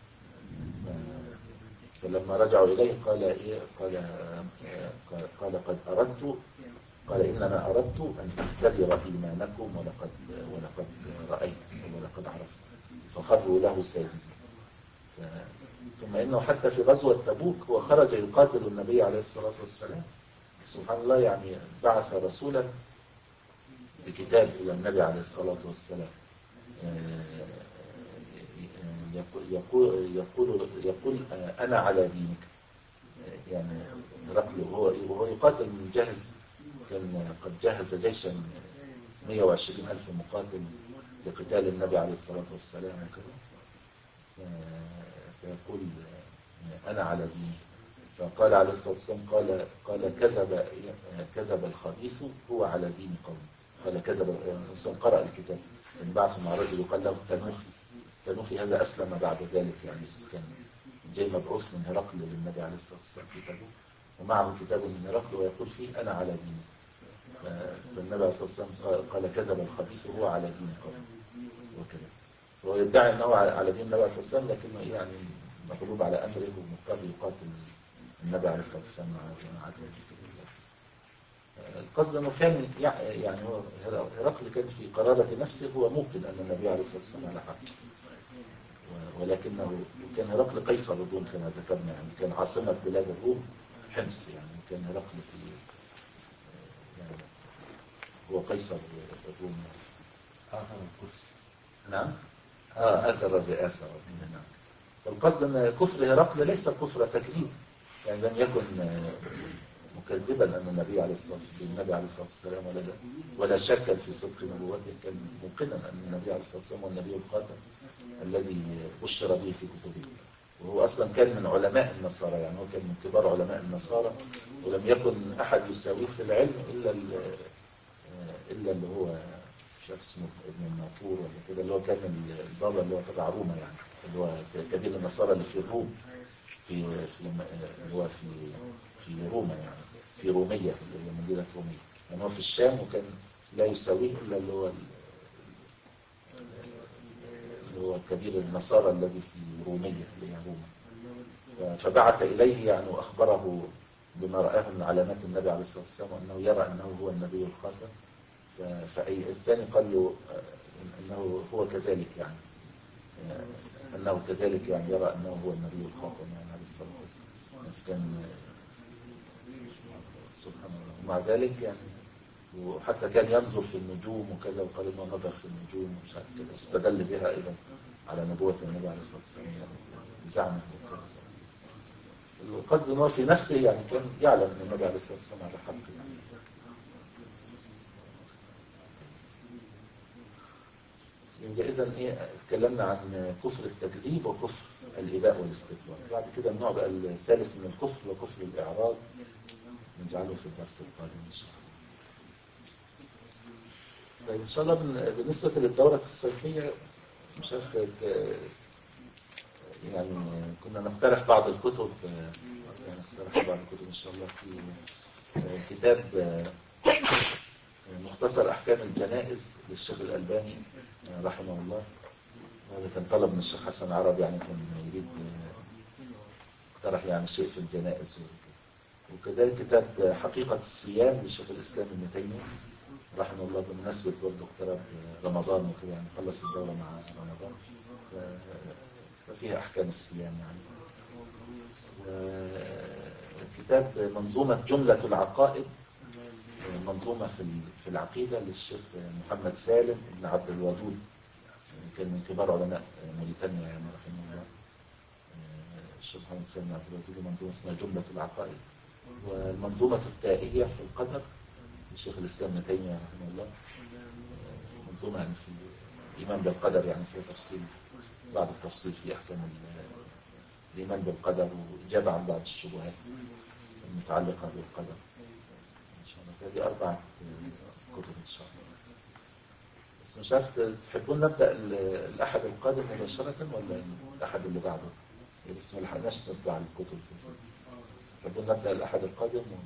فلما رجعوا إليه قال إيه قال قال قد أردت قال إنما أردت أن أختبر إيمانكم ولقد ولقد رأيت ولقد عرفت. فخروا له ساجدين. ثم إنه حتى في غزوة تبوك هو خرج يقاتل النبي عليه الصلاة والسلام. سبحان الله يعني بعث رسولا بكتاب إلى النبي عليه الصلاة والسلام يقول يقول يقول أنا على دينك. يعني هرقل وهو وهو يقاتل من جهز، كان قد جهز جيشا مئة وعشرين ألف مقاتل لقتال النبي عليه الصلاة والسلام وكذا. فيقول أنا على دينك. فقال عليه الصلاة والسلام قال قال كذب كذب الخبيث هو على دين قوم. قال كذب الإنسان قرأ الكتاب كان بعث مع رجل يقال له التنوخي. التنوخي هذا أسلم بعد ذلك يعني كان جاي مبعوث من هرقل للنبي عليه الصلاة والسلام كتابه ومعه كتاب من هرقل ويقول فيه أنا على دين. فالنبي عليه الصلاة والسلام قال كذب الخبيث هو على دين قوم وكذا. هو يدعي أنه على دين النبي عليه الصلاة والسلام لكنه يعني مغلوب على أمره ومضطر يقاتل النبي عليه الصلاة والسلام مع جماعته. القصد أنه كان يعني هو هرقل كان في قرارة نفسه هو موقن أن النبي عليه الصلاة والسلام على حق، ولكنه كان هرقل قيصر الروم كما ذكرنا يعني كان عاصمة بلاد الروم حمص يعني كان هرقل في يعني هو قيصر الروم. آخر الكرسي. نعم آه أثر الرئاسة. نعم. والقصد أن كفر هرقل ليس كفر تكذيب يعني لم يكن مكذبا أن النبي عليه الصلاة النبي عليه الصلاة والسلام ولا ولا شك في صدق نبوته، كان موقنا أن النبي عليه الصلاة والسلام هو النبي الخاتم الذي بشر به في كتبه. وهو أصلا كان من علماء النصارى يعني هو كان من كبار علماء النصارى ولم يكن أحد يساويه في العلم إلا إلا اللي هو مش عارف اسمه ابن الناطور ولا كده اللي هو كان البابا اللي هو تبع روما يعني اللي هو كبير النصارى اللي في الروم في في اللي هو في في روما يعني في رومية اللي هي مدينة رومية يعني هو في الشام وكان لا يساويه إلا اللي هو اللي هو كبير النصارى الذي في رومية اللي هي روما. فبعث إليه يعني وأخبره بما رآه من علامات النبي عليه الصلاة والسلام وأنه يرى أنه هو النبي الخاتم. فأي الثاني قال له أنه هو كذلك يعني أنه كذلك يعني يرى أنه هو النبي الخاتم يعني عليه الصلاة والسلام. كان سبحان الله. ومع ذلك يعني وحتى كان ينظر في النجوم وكذا، وقال انه نظر في النجوم ومش عارف كده، استدل بها ايضا على نبوة النبي عليه الصلاة والسلام يعني زعمه وكذا. القصد ان هو في نفسه يعني كان يعلم ان النبي عليه الصلاة والسلام على حق يعني. يبقى اذا ايه، اتكلمنا عن كفر التكذيب وكفر الاباء والاستكبار. بعد كده النوع بقى الثالث من الكفر وكفر الاعراض، نجعله في الدرس القادم ان شاء الله. طيب ان شاء الله بالنسبه للدوره الصيفيه مش عارف يعني كنا نقترح بعض الكتب، يعني نقترح بعض الكتب ان شاء الله في كتاب مختصر احكام الجنائز للشيخ الالباني رحمه الله. هذا كان طلب من الشيخ حسن عرب، يعني كان يريد اقترح يعني شيء في الجنائز. وكذلك كتاب حقيقة الصيام للشيخ الإسلام ابن تيمية رحمه الله، بمناسبة برضه اقترب رمضان وكده، يعني خلص الدورة مع رمضان ففيها أحكام الصيام يعني. وكتاب منظومة جملة العقائد، منظومة في في العقيدة للشيخ محمد سالم بن عبد الودود، كان من كبار علماء موريتانيا يعني رحمه الله. الشيخ محمد سالم بن عبد الودود منظومة اسمها جملة العقائد. والمنظومة التائية في القدر للشيخ الإسلام ابن تيمية رحمه الله، منظومة يعني في الإيمان بالقدر، يعني فيها تفصيل بعض التفصيل في أحكام الإيمان بالقدر وإجابة عن بعض الشبهات المتعلقة بالقدر إن شاء الله. فهذه أربعة كتب إن شاء الله. بس مش عارف تحبون نبدأ الأحد القادم مباشرة ولا الأحد اللي بعده؟ بس ما لحقناش نطبع على الكتب. تحبون نبدأ الأحد القادم و...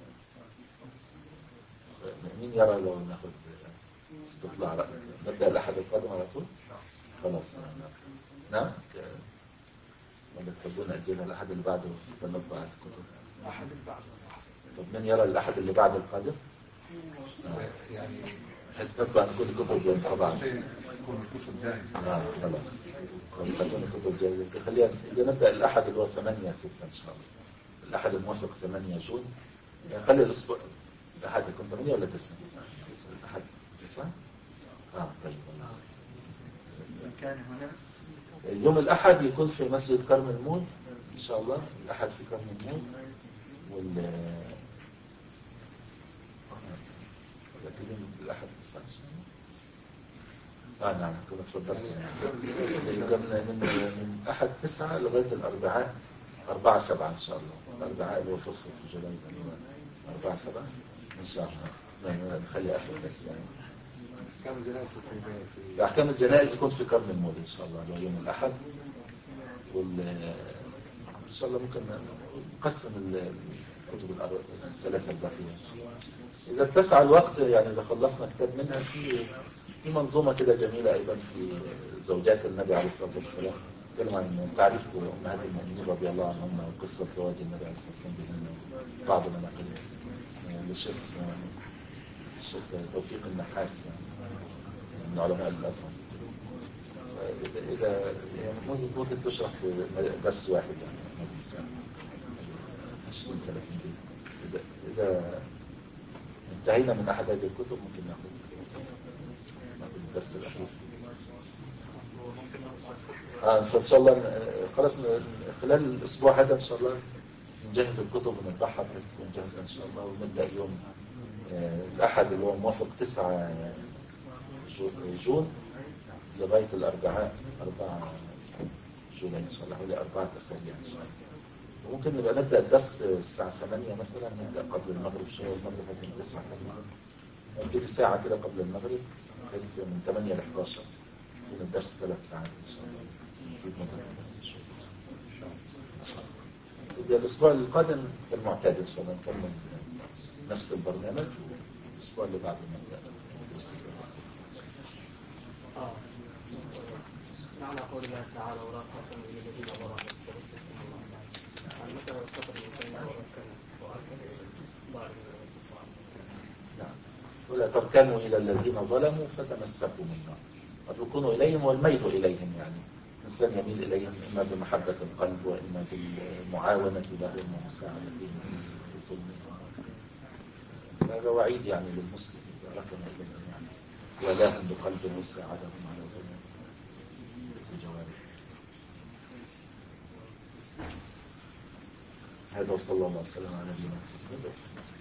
مين يرى لو ناخد استطلاع رأي نبدأ الأحد القادم على طول؟ خلاص نعم. ولا تحبون نأجلها الأحد اللي بعده ونطبع على الكتب؟ الأحد اللي بعده. طب من يرى الأحد اللي بعد القادم؟ يعني بحيث نطبع كل الكتب طبعا. تكون الكتب جاهزة. آه خلاص. خلينا الكتب جاهزة. خلينا نبدأ الأحد اللي هو ثمانية ستة إن شاء الله. الأحد الموافق ثمانية جون. خلي الأسبوع الأحد يكون ثمانية ولا تسعة؟ الأحد تسعة؟ آه طيب. كان هنا اليوم الأحد يكون في مسجد كرم المول إن شاء الله. الأحد في كرم المول وال لكن الأحد تسعة إن شاء الله. آه نعم كنا تفضلت يبقى من من أحد تسعة لغاية الأربعاء أربعة سبعة إن شاء الله. الأربعاء اللي هو فصل في جولاي أربعة سبعة إن شاء الله. نخلي آخر بس يعني. أحكام الجنائز في أحكام الجنائز يكون في كرم المول إن شاء الله يوم الأحد. وال إن شاء الله ممكن نقسم الكتب الثلاثة الباقية. إذا اتسع الوقت يعني إذا خلصنا كتاب منها في في منظومة كده جميلة أيضا في زوجات النبي عليه الصلاة والسلام، تكلم عن تعريف أمهات المؤمنين رضي الله عنهم وقصة زواج النبي عليه الصلاة والسلام بهن بعض مناقب للشيخ الشيخ توفيق النحاس يعني من علماء الأزهر. إذا إذا يعني ممكن تشرح في درس واحد يعني عشرين ثلاثين دقيقة. إذا إذا انتهينا من أحد هذه الكتب ممكن نأخذ نأخذ الدرس الأخير. آه فإن شاء الله خلاص خلال الأسبوع هذا إن شاء الله نجهز الكتب ونطبعها بحيث تكون جاهزة إن شاء الله. ونبدأ يوم آه الأحد اللي هو موافق تسعة جون لغاية الأربعاء أربعة جولاي إن شاء الله، حوالي أربعة أسابيع إن شاء الله. وممكن نبقى نبدأ الدرس الساعة ثمانية مثلا، نبدأ قبل المغرب شوية. المغرب هتكون تسعة تقريبا، نبتدي ساعة كده قبل المغرب بحيث من ثمانية ل إحدى عشر يكون الدرس ثلاث ساعات إن شاء الله. نزيد مدة الدرس شوية إن شاء الله. يبقى الأسبوع القادم كالمعتاد إن شاء الله نكمل نفس البرنامج، والأسبوع اللي بعده نبدأ ندرس الدرس. آه معنى قول الله تعالى ولا تحسنوا إلى الذين ظلموا فتمسكهم الله. يعني مثلا الخطر الإنسان وذكر وأكل ضار. نعم ولا تركنوا إلى الذين ظلموا فتمسكوا بالنار. الركون إليهم والميل إليهم، يعني الإنسان يميل إليهم إما بمحبة القلب وإما بالمعاونة لهم ومساعدتهم في ظلمهم. هذا وعيد يعني للمسلم إذا ركن إليهم، يعني ولاهم بقلب وساعدهم على ظلمهم في جوارهم. هذا صلى الله عليه وسلم على نبينا محمد.